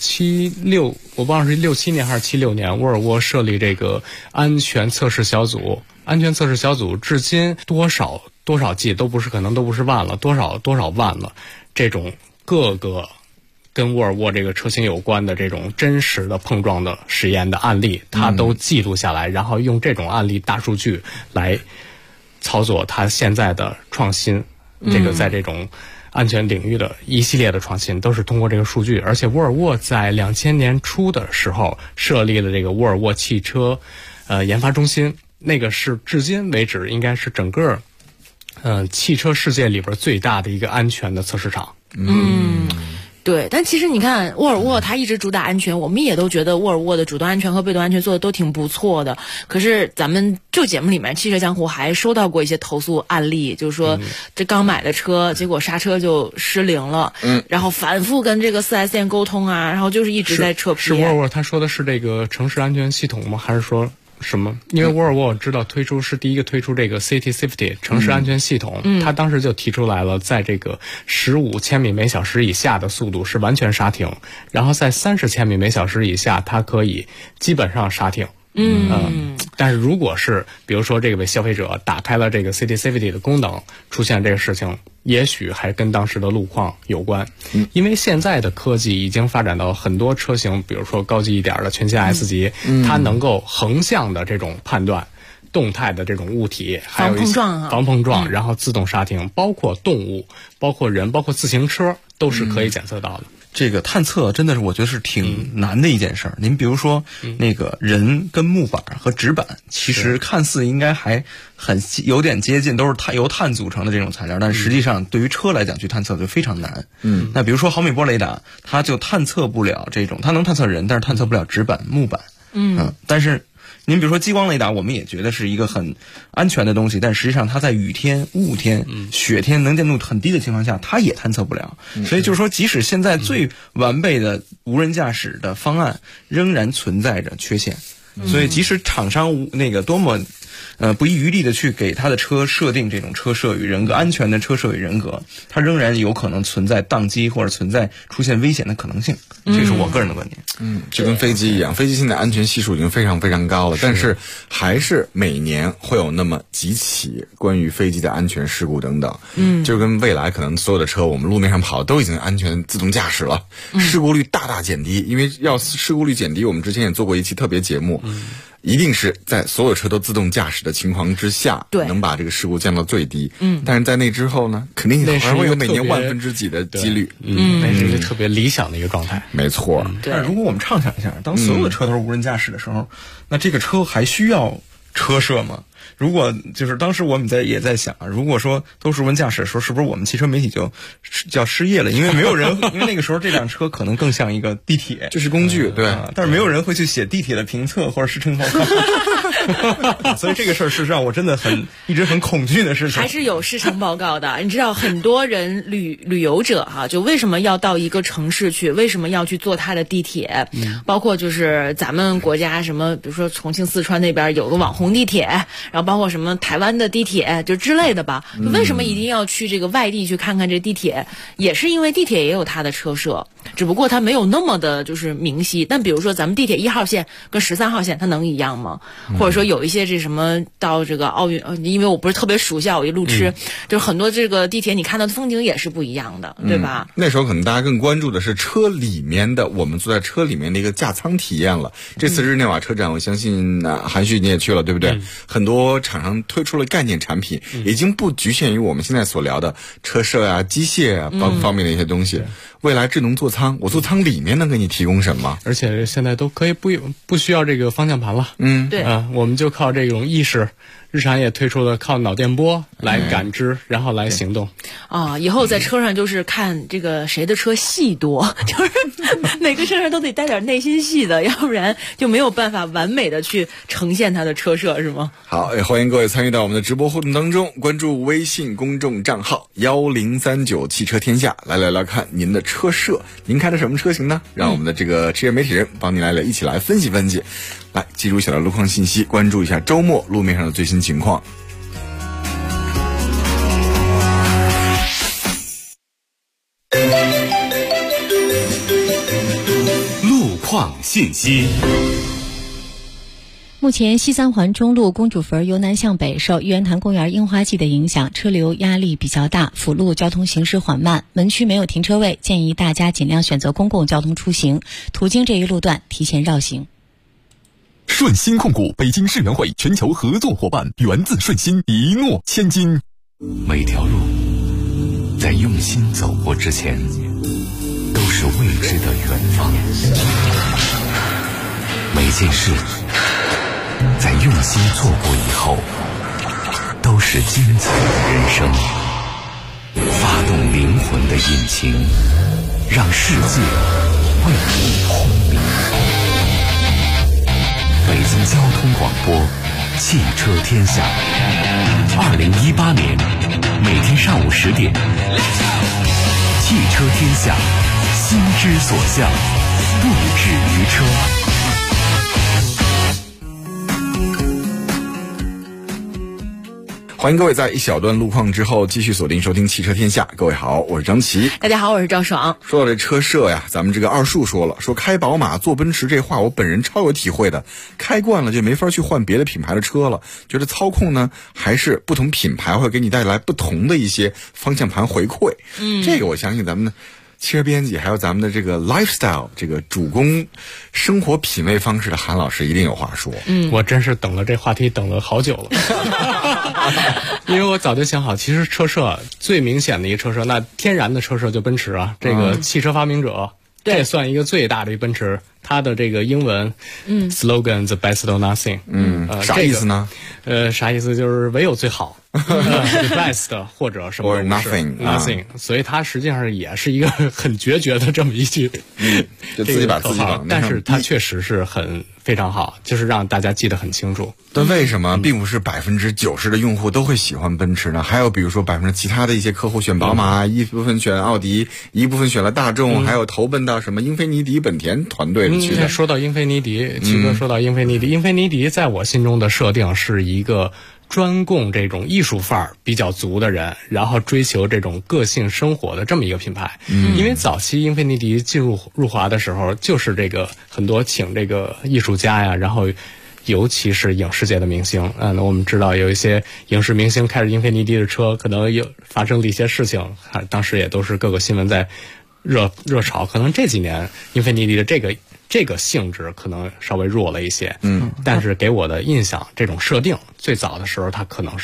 1976，我忘了是67年还是76年，沃尔沃设立这个安全测试小组。安全测试小组至今多少 G 都不是，可能都不是万了，多少万了。这种各个跟沃尔沃这个车型有关的这种真实的碰撞的实验的案例，它都记录下来，然后用这种案例大数据来操作它现在的创新。这个在这种安全领域的一系列的创新都是通过这个数据，而且沃尔沃在2000年初的时候设立了这个沃尔沃汽车研发中心，那个是至今为止应该是整个汽车世界里边最大的一个安全的测试场。 对，但其实你看沃尔沃它一直主打安全，我们也都觉得沃尔沃的主动安全和被动安全做的都挺不错的。可是咱们就节目里面汽车江湖还收到过一些投诉案例，就是说这刚买的车结果刹车就失灵了，然后反复跟这个 4S 店沟通啊，然后就是一直在扯皮。 是沃尔沃他说的是这个城市安全系统吗？还是说什么？因为沃尔沃我知道是第一个推出这个 City Safety 城市安全系统，他当时就提出来了，在这个15千米每小时以下的速度是完全刹停，然后在30千米每小时以下，它可以基本上刹停。但是如果是比如说这位消费者打开了这个 City Safety 的功能，出现这个事情，也许还跟当时的路况有关。因为现在的科技已经发展到很多车型，比如说高级一点的全新 S 级，它能够横向的这种判断动态的这种物体，还有一些防碰撞，然后自动刹停，包括动物，包括人，包括自行车都是可以检测到的。 这个探测真的是我觉得是挺难的一件事儿。您比如说那个人跟木板和纸板，其实看似应该还有点接近，都是由碳组成的这种材料，但实际上对于车来讲去探测就非常难。那比如说毫米波雷达，它就探测不了这种，它能探测人，但是探测不了纸板、木板。但是您比如说激光雷达，我们也觉得是一个很安全的东西，但实际上它在雨天、雾天、雪天能见度很低的情况下，它也探测不了。所以就是说，即使现在最完备的无人驾驶的方案，仍然存在着缺陷。所以即使厂商那个多么不遗余力的去给他的车设定这种车设与人格安全的车设与人格，它仍然有可能存在宕机或者存在出现危险的可能性。这是我个人的观点。 就跟飞机一样，飞机现在安全系数已经非常非常高了，但是还是每年会有那么几起关于飞机的安全事故等等。就跟未来可能所有的车我们路面上跑都已经安全自动驾驶了，事故率大大减低。因为要事故率减低，我们之前也做过一期特别节目。一定是在所有车都自动驾驶的情况之下，能把这个事故降到最低。但是在那之后呢，肯定还会有每年1/1000几的几率。 那是一个特别理想的一个状态。 没错。 但如果我们畅想一下，当所有的车都是无人驾驶的时候，那这个车还需要车社嘛。如果就是当时我们也在想，如果说都是无人驾驶的时候，是不是我们汽车媒体就要失业了？因为没有人，因为那个时候这辆车可能更像一个地铁， 这是工具，对。 但是没有人会去写地铁的评测或者时程报告，所以这个事儿是让我真的一直很恐惧的事情。 还是有时程报告的，你知道很多人旅游者就为什么要到一个城市去，为什么要去坐他的地铁？包括就是咱们国家什么，比如说重庆、四川那边有个网红地铁，然后包括什么台湾的地铁就之类的吧。为什么一定要去这个外地去看看这地铁？也是因为地铁也有它的车社，只不过它没有那么的就是明晰。但比如说咱们地铁1号线跟13号线它能一样吗？或者说有一些这什么到这个奥运，因为我不是特别熟悉，我一路痴，就是很多这个地铁你看到的风景也是不一样的，对吧？ 那时候可能大家更关注的是车里面的，我们坐在车里面的一个驾舱体验了。这次日内瓦车展，我相信韩旭你也去了，对不对？很多厂商推出了概念产品，已经不局限于我们现在所聊的车社啊、机械啊方面的一些东西。未来智能座舱，我座舱里面能给你提供什么？ 而且现在都可以不需要这个方向盘了。 对我们就靠这种意识。日产也推出了靠脑电波来感知，然后来行动。 以后在车上就是看这个谁的车戏多，就是每个车上都得带点内心戏的，要不然就没有办法完美的去呈现它的车社，是吗？ 好，欢迎各位参与到我们的直播互动当中，关注微信公众账号1039汽车天下，来聊聊看您的车社，您开的什么车型呢？让我们的这个职业媒体人帮您一起来分析分析。来，记住一下的路况信息，关注一下周末路面上的最新情况。 路况信息。 目前西三环中路公主坟由南向北受玉渊潭公园樱花季的影响，车流压力比较大，辅路交通行驶缓慢，门区没有停车位，建议大家尽量选择公共交通出行，途经这一路段提前绕行。 顺鑫控股北京世园会全球合作伙伴，源自顺鑫，一诺千金。 每条路在用心走过之前，都是未知的远方。每件事在用心做过以后，都是精彩的人生。发动灵魂的引擎，让世界为你轰鸣。北京交通广播，汽车天下。2018年，每天上午10点，汽车天下，心之所向，不止于车。 欢迎各位在一小段路况之后继续锁定收听汽车天下。各位好，我是张琪。 大家好，我是赵爽。 说到这车社呀，咱们这个二树说开宝马坐奔驰，这话我本人超有体会的。开惯了就没法去换别的品牌的车了，觉得操控呢还是不同品牌会给你带来不同的一些方向盘回馈。这个我相信咱们汽车编辑还有咱们的这个 lifestyle 这个主攻生活品味方式的韩老师一定有话说。 我真是等了这话题等了好久了。因为我早就想好，其实车社最明显的一个车社，那天然的车社就奔驰啊，这个汽车发明者，这算一个最大的一奔驰，它的这个英文slogan the best or nothing， 啥意思呢？ 啥意思？就是唯有最好，the best 或者什么 nothing， 所以它实际上也是一个很决绝的这么一句， 就自己把自己往那上， 但是它确实是非常好，就是让大家记得很清楚。 但为什么并不是90%的用户都会喜欢奔驰呢？还有比如说其他的一些客户选宝马，一部分选奥迪，一部分选了大众，还有投奔到什么英菲尼迪、本田团队去的。 说到英菲尼迪，齐哥说到英菲尼迪，英菲尼迪在我心中的设定是一个专供这种艺术范儿比较足的人，然后追求这种个性生活的这么一个品牌。因为早期英菲尼迪进入华的时候，就是这个很多请这个艺术家呀，然后尤其是影视界的明星。我们知道有一些影视明星开着英菲尼迪的车，可能有发生了一些事情，当时也都是各个新闻在热炒。可能这几年英菲尼迪的这个性质可能稍微弱了一些，但是给我的印象，这种设定最早的时候它可能是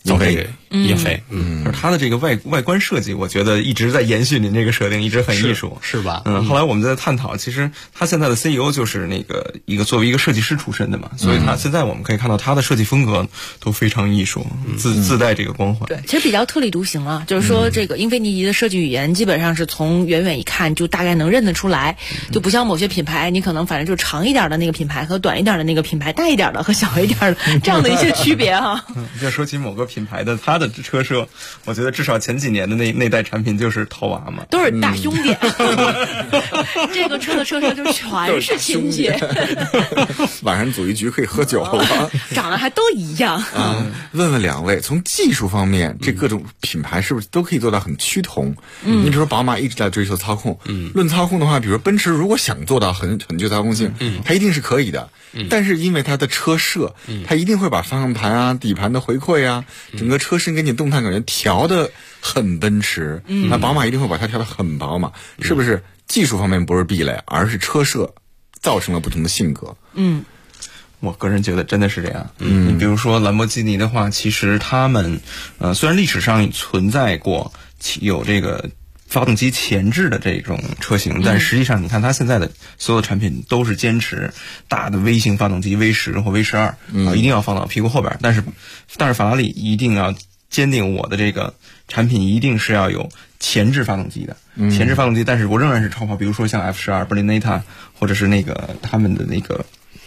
造这个英菲。 就是它的这个外观设计，我觉得一直在延续您这个设定，一直很艺术， 是吧？ 后来我们在探讨，其实他现在的 CEO 就是那个作为一个设计师出身的嘛，所以他现在我们可以看到他的设计风格都非常艺术，自带这个光环。 对，其实比较特立独行了，就是说这个英菲尼迪的设计语言基本上是从远远一看就大概能认得出来，就不像某些品牌，你可能反正就长一点的那个品牌和短一点的那个品牌，大一点的和小一点的这样的一些区别哈。 要说起某个品牌的它的车摄，我觉得至少前几年的那代产品就是套娃嘛， 都是大兄弟。这个车的车摄就全是亲戚。 晚上组一局可以喝酒了， 长得还都一样啊。问问两位，从技术方面，这各种品牌是不是都可以做到很趋同？你比如说宝马一直在追求操控，论操控的话，比如说奔驰如果想做到很具操控性，它一定是可以的。但是因为它的车摄，它一定会把方向盘啊、底盘的回馈啊、整个车身给你动态感觉调的很奔驰。那宝马一定会把它调的很宝马，是不是？技术方面不是壁垒，而是车摄造成了不同的性格。 我个人觉得真的是这样。你比如说兰博基尼的话，其实他们虽然历史上存在过有这个发动机前置的这种车型，但实际上你看它现在的所有产品都是坚持大的 V 型发动机 V10 或 V12，一定要放到屁股后边。但是法拉利一定要坚定我的这个产品一定是要有前置发动机的，前置发动机，但是我仍然是超跑，比如说像 F12 Berlinetta 或者是那个他们的那个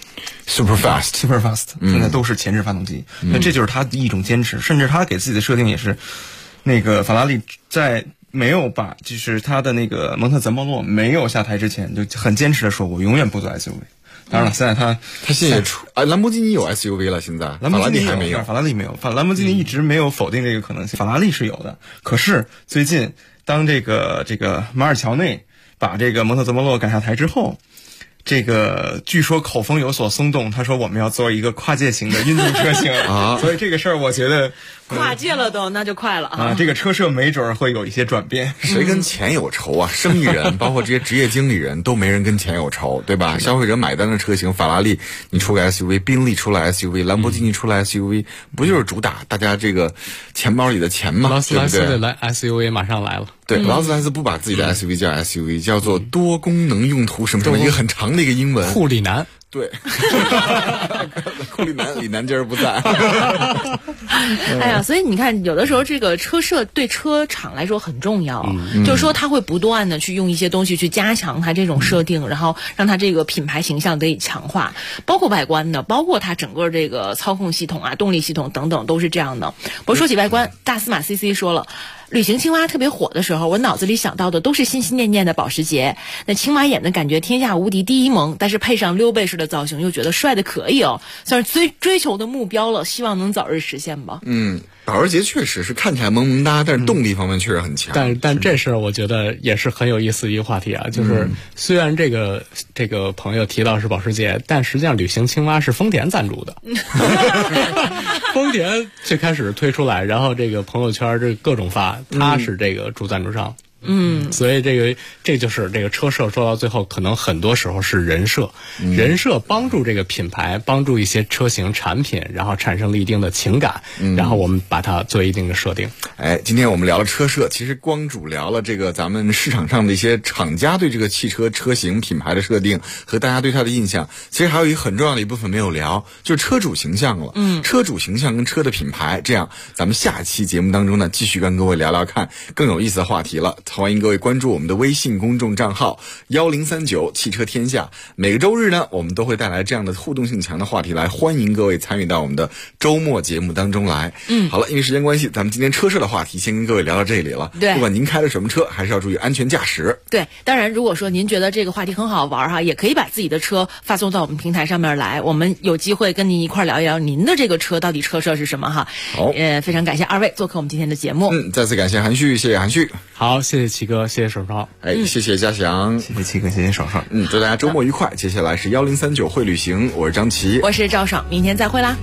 Super Fast， 现在都是前置发动机，那这就是他的一种坚持，甚至他给自己的设定也是，那个法拉利在没有把就是他的那个蒙特泽莫洛没有下台之前，就很坚持的说，我永远不做 SUV。当然了，现在他现在出兰博基尼有 SUV 了，现在兰博基尼还没有， 法拉利没有，兰博基尼一直没有否定这个可能性，法拉利是有的。可是最近当这个马尔乔内把这个蒙特泽莫洛赶下台之后，这个据说口风有所松动，他说我们要做一个跨界型的运动车型啊，所以这个事儿我觉得跨界了都，那就快了啊！ 这个车摄没准会有一些转变。 谁跟钱有仇啊？生意人包括这些职业经理人都没人跟钱有仇，对吧？消费者买单的车型，法拉利你出个 SUV， 宾利出来 SUV， 兰博基尼出来 SUV， 不就是主打大家这个钱包里的钱吗？ 劳斯莱斯的SUV 马上来了。 对，劳斯莱斯不把自己的 SUV 叫 SUV， 叫做多功能用途什么什么，一个很长的一个英文。 库里南。 对，库里南，李南今儿不在。 哎呀，所以你看，有的时候这个车摄对车厂来说很重要，就是说他会不断的去用一些东西去加强它这种设定，然后让它这个品牌形象得以强化，包括外观的，包括它整个这个操控系统啊、动力系统等等都是这样的。不过说起外观，大司马 CC 说了。旅行青蛙特别火的时候，我脑子里想到的都是心心念念的保时捷。那青蛙眼的感觉天下无敌第一萌，但是配上溜背式的造型，又觉得帅的可以哦，算是追求的目标了，希望能早日实现吧。 保时捷确实是看起来萌萌哒，但是动力方面确实很强。 但这事儿我觉得也是很有意思的一个话题啊，就是虽然这个朋友提到是保时捷，但实际上旅行青蛙是丰田赞助的。丰田最开始推出来，然后这个朋友圈这各种发，他是这个主赞助商。所以这就是这个车摄说到最后，可能很多时候是人设，人设帮助这个品牌，帮助一些车型产品，然后产生了一定的情感，然后我们把它做一定的设定。 今天我们聊了车摄，其实光主聊了这个咱们市场上的一些厂家对这个汽车车型品牌的设定和大家对它的印象，其实还有一个很重要的一部分没有聊，就是车主形象了。车主形象跟车的品牌，这样咱们下期节目当中呢，继续跟各位聊聊看更有意思的话题了。欢迎各位关注我们的微信公众账号1039汽车天下，每个周日呢，我们都会带来这样的互动性强的话题来欢迎各位参与到我们的周末节目当中来。好了，因为时间关系，咱们今天车摄的话题先跟各位聊到这里了。 对， 不管您开的什么车，还是要注意安全驾驶。 对，当然如果说您觉得这个话题很好玩哈，也可以把自己的车发送到我们平台上面来，我们有机会跟您一块聊一聊您的这个车到底车摄是什么哈。 好， 非常感谢二位做客我们今天的节目。 再次感谢韩旭，谢谢韩旭。 好，谢谢齐哥，谢谢手超。 谢谢嘉祥， 谢谢齐哥，谢谢手超。 祝大家周末愉快。接下来是1039会旅行，我是张琪， 我是赵爽，明天再会啦。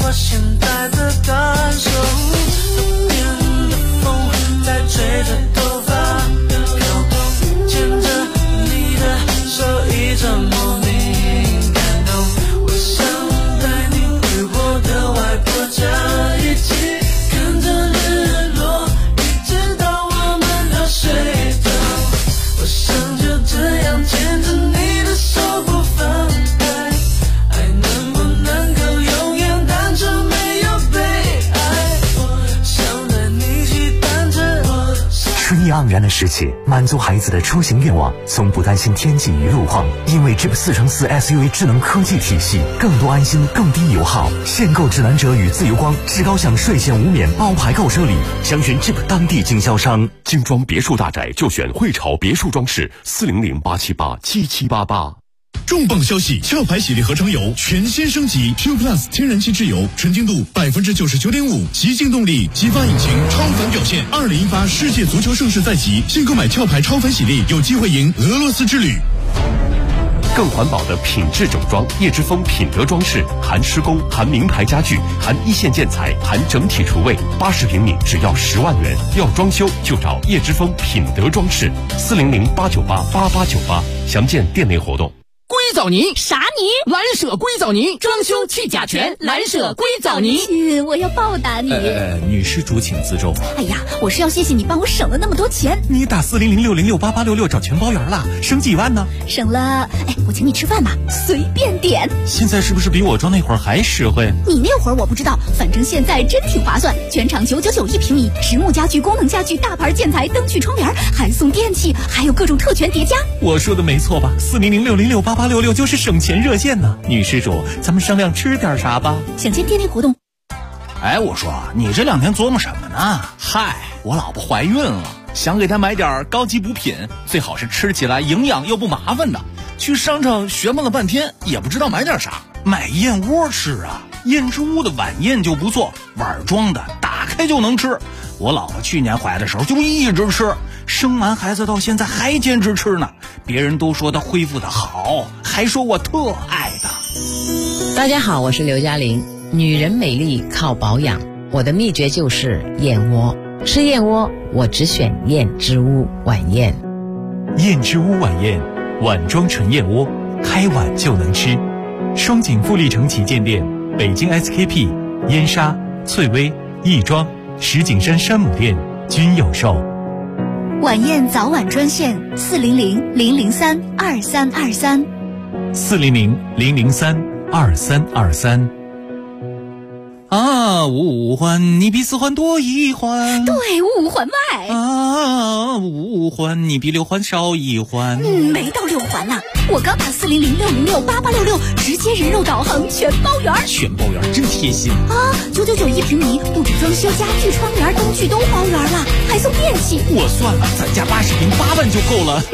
我现在的感受。路边的风在吹着头发飘动，牵着你的手一阵莫名感动。我想带你回我的外婆家，一起看着日落，一直到我们都睡着。我想就这样牵着你的手不放开，爱能不能够永远单纯没有被爱。我想带你去单车。 春意盎然的时节，满足孩子的出行愿望，从不担心天气与路况，因为 Jeep 4×4 SUV 智能科技体系，更多安心，更低油耗。限购指南者与自由光至高享税前无免包牌购车礼，详询 Jeep 当地经销商。 精装别墅大宅就选汇潮别墅装饰，400-878-7788。 重磅消息！壳牌洗涤合成油全新升级 Q Plus 天然气质油，纯净度99.5%，极净动力，激发引擎，超凡表现。2018世界足球盛世在即，新购买壳牌超凡洗涤，有机会赢俄罗斯之旅。 更环保的品质整装，叶之峰品德装饰，含施工，含名牌家具，含一线建材，含整体厨卫，80平米只要10万元。要装修就找叶之峰品德装饰，400-898-8898，详见店内活动。 硅藻泥啥泥？蓝舍硅藻泥，装修去甲醛，蓝舍硅藻泥。 我要报答你。 女施主请自重。 哎呀，我是要谢谢你帮我省了那么多钱。 你打400-606-8866找全包圆了，省几万呢？ 省了，我请你吃饭吧，随便点。 现在是不是比我装那会儿还实惠？ 你那会儿我不知道，反正现在真挺划算，全场999一平米，实木家具、功能家具、大牌建材、灯具、窗帘，还送电器，还有各种特权叠加。 我说的没错吧？400-606-8866就是省钱热线呢。女施主，咱们商量吃点啥吧？ 想见店内活动。 我说你这2天琢磨什么呢？嗨，我老婆怀孕了，想给她买点高级补品，最好是吃起来营养又不麻烦的。去商场学问了半天，也不知道买点啥，买燕窝吃啊。燕之屋的晚宴就不错，碗装的，打开就能吃。我老婆去年怀的时候就一直吃，生完孩子到现在还坚持吃呢。别人都说她恢复的好，还说我特爱她。 大家好，我是刘嘉玲。女人美丽靠保养，我的秘诀就是燕窝。吃燕窝，我只选燕之屋晚宴。 燕之屋晚宴，碗装纯燕窝，开碗就能吃。双井富力城旗舰店、北京 SKP、燕莎、翠微、亦庄、石景山山姆店均有售。 晚宴早晚专线400-003-2323。 400-003-2323。五环你比4环多1环， 对，5环外。 5环你比6环少1环。 没到6环呢。我刚打400-606-8866，直接人肉导航全包圆。 全包圆真贴心啊！999一平米，不止装修、家具、窗帘、灯具都包圆了，还送电器。 我算了，咱家80平8万就够了。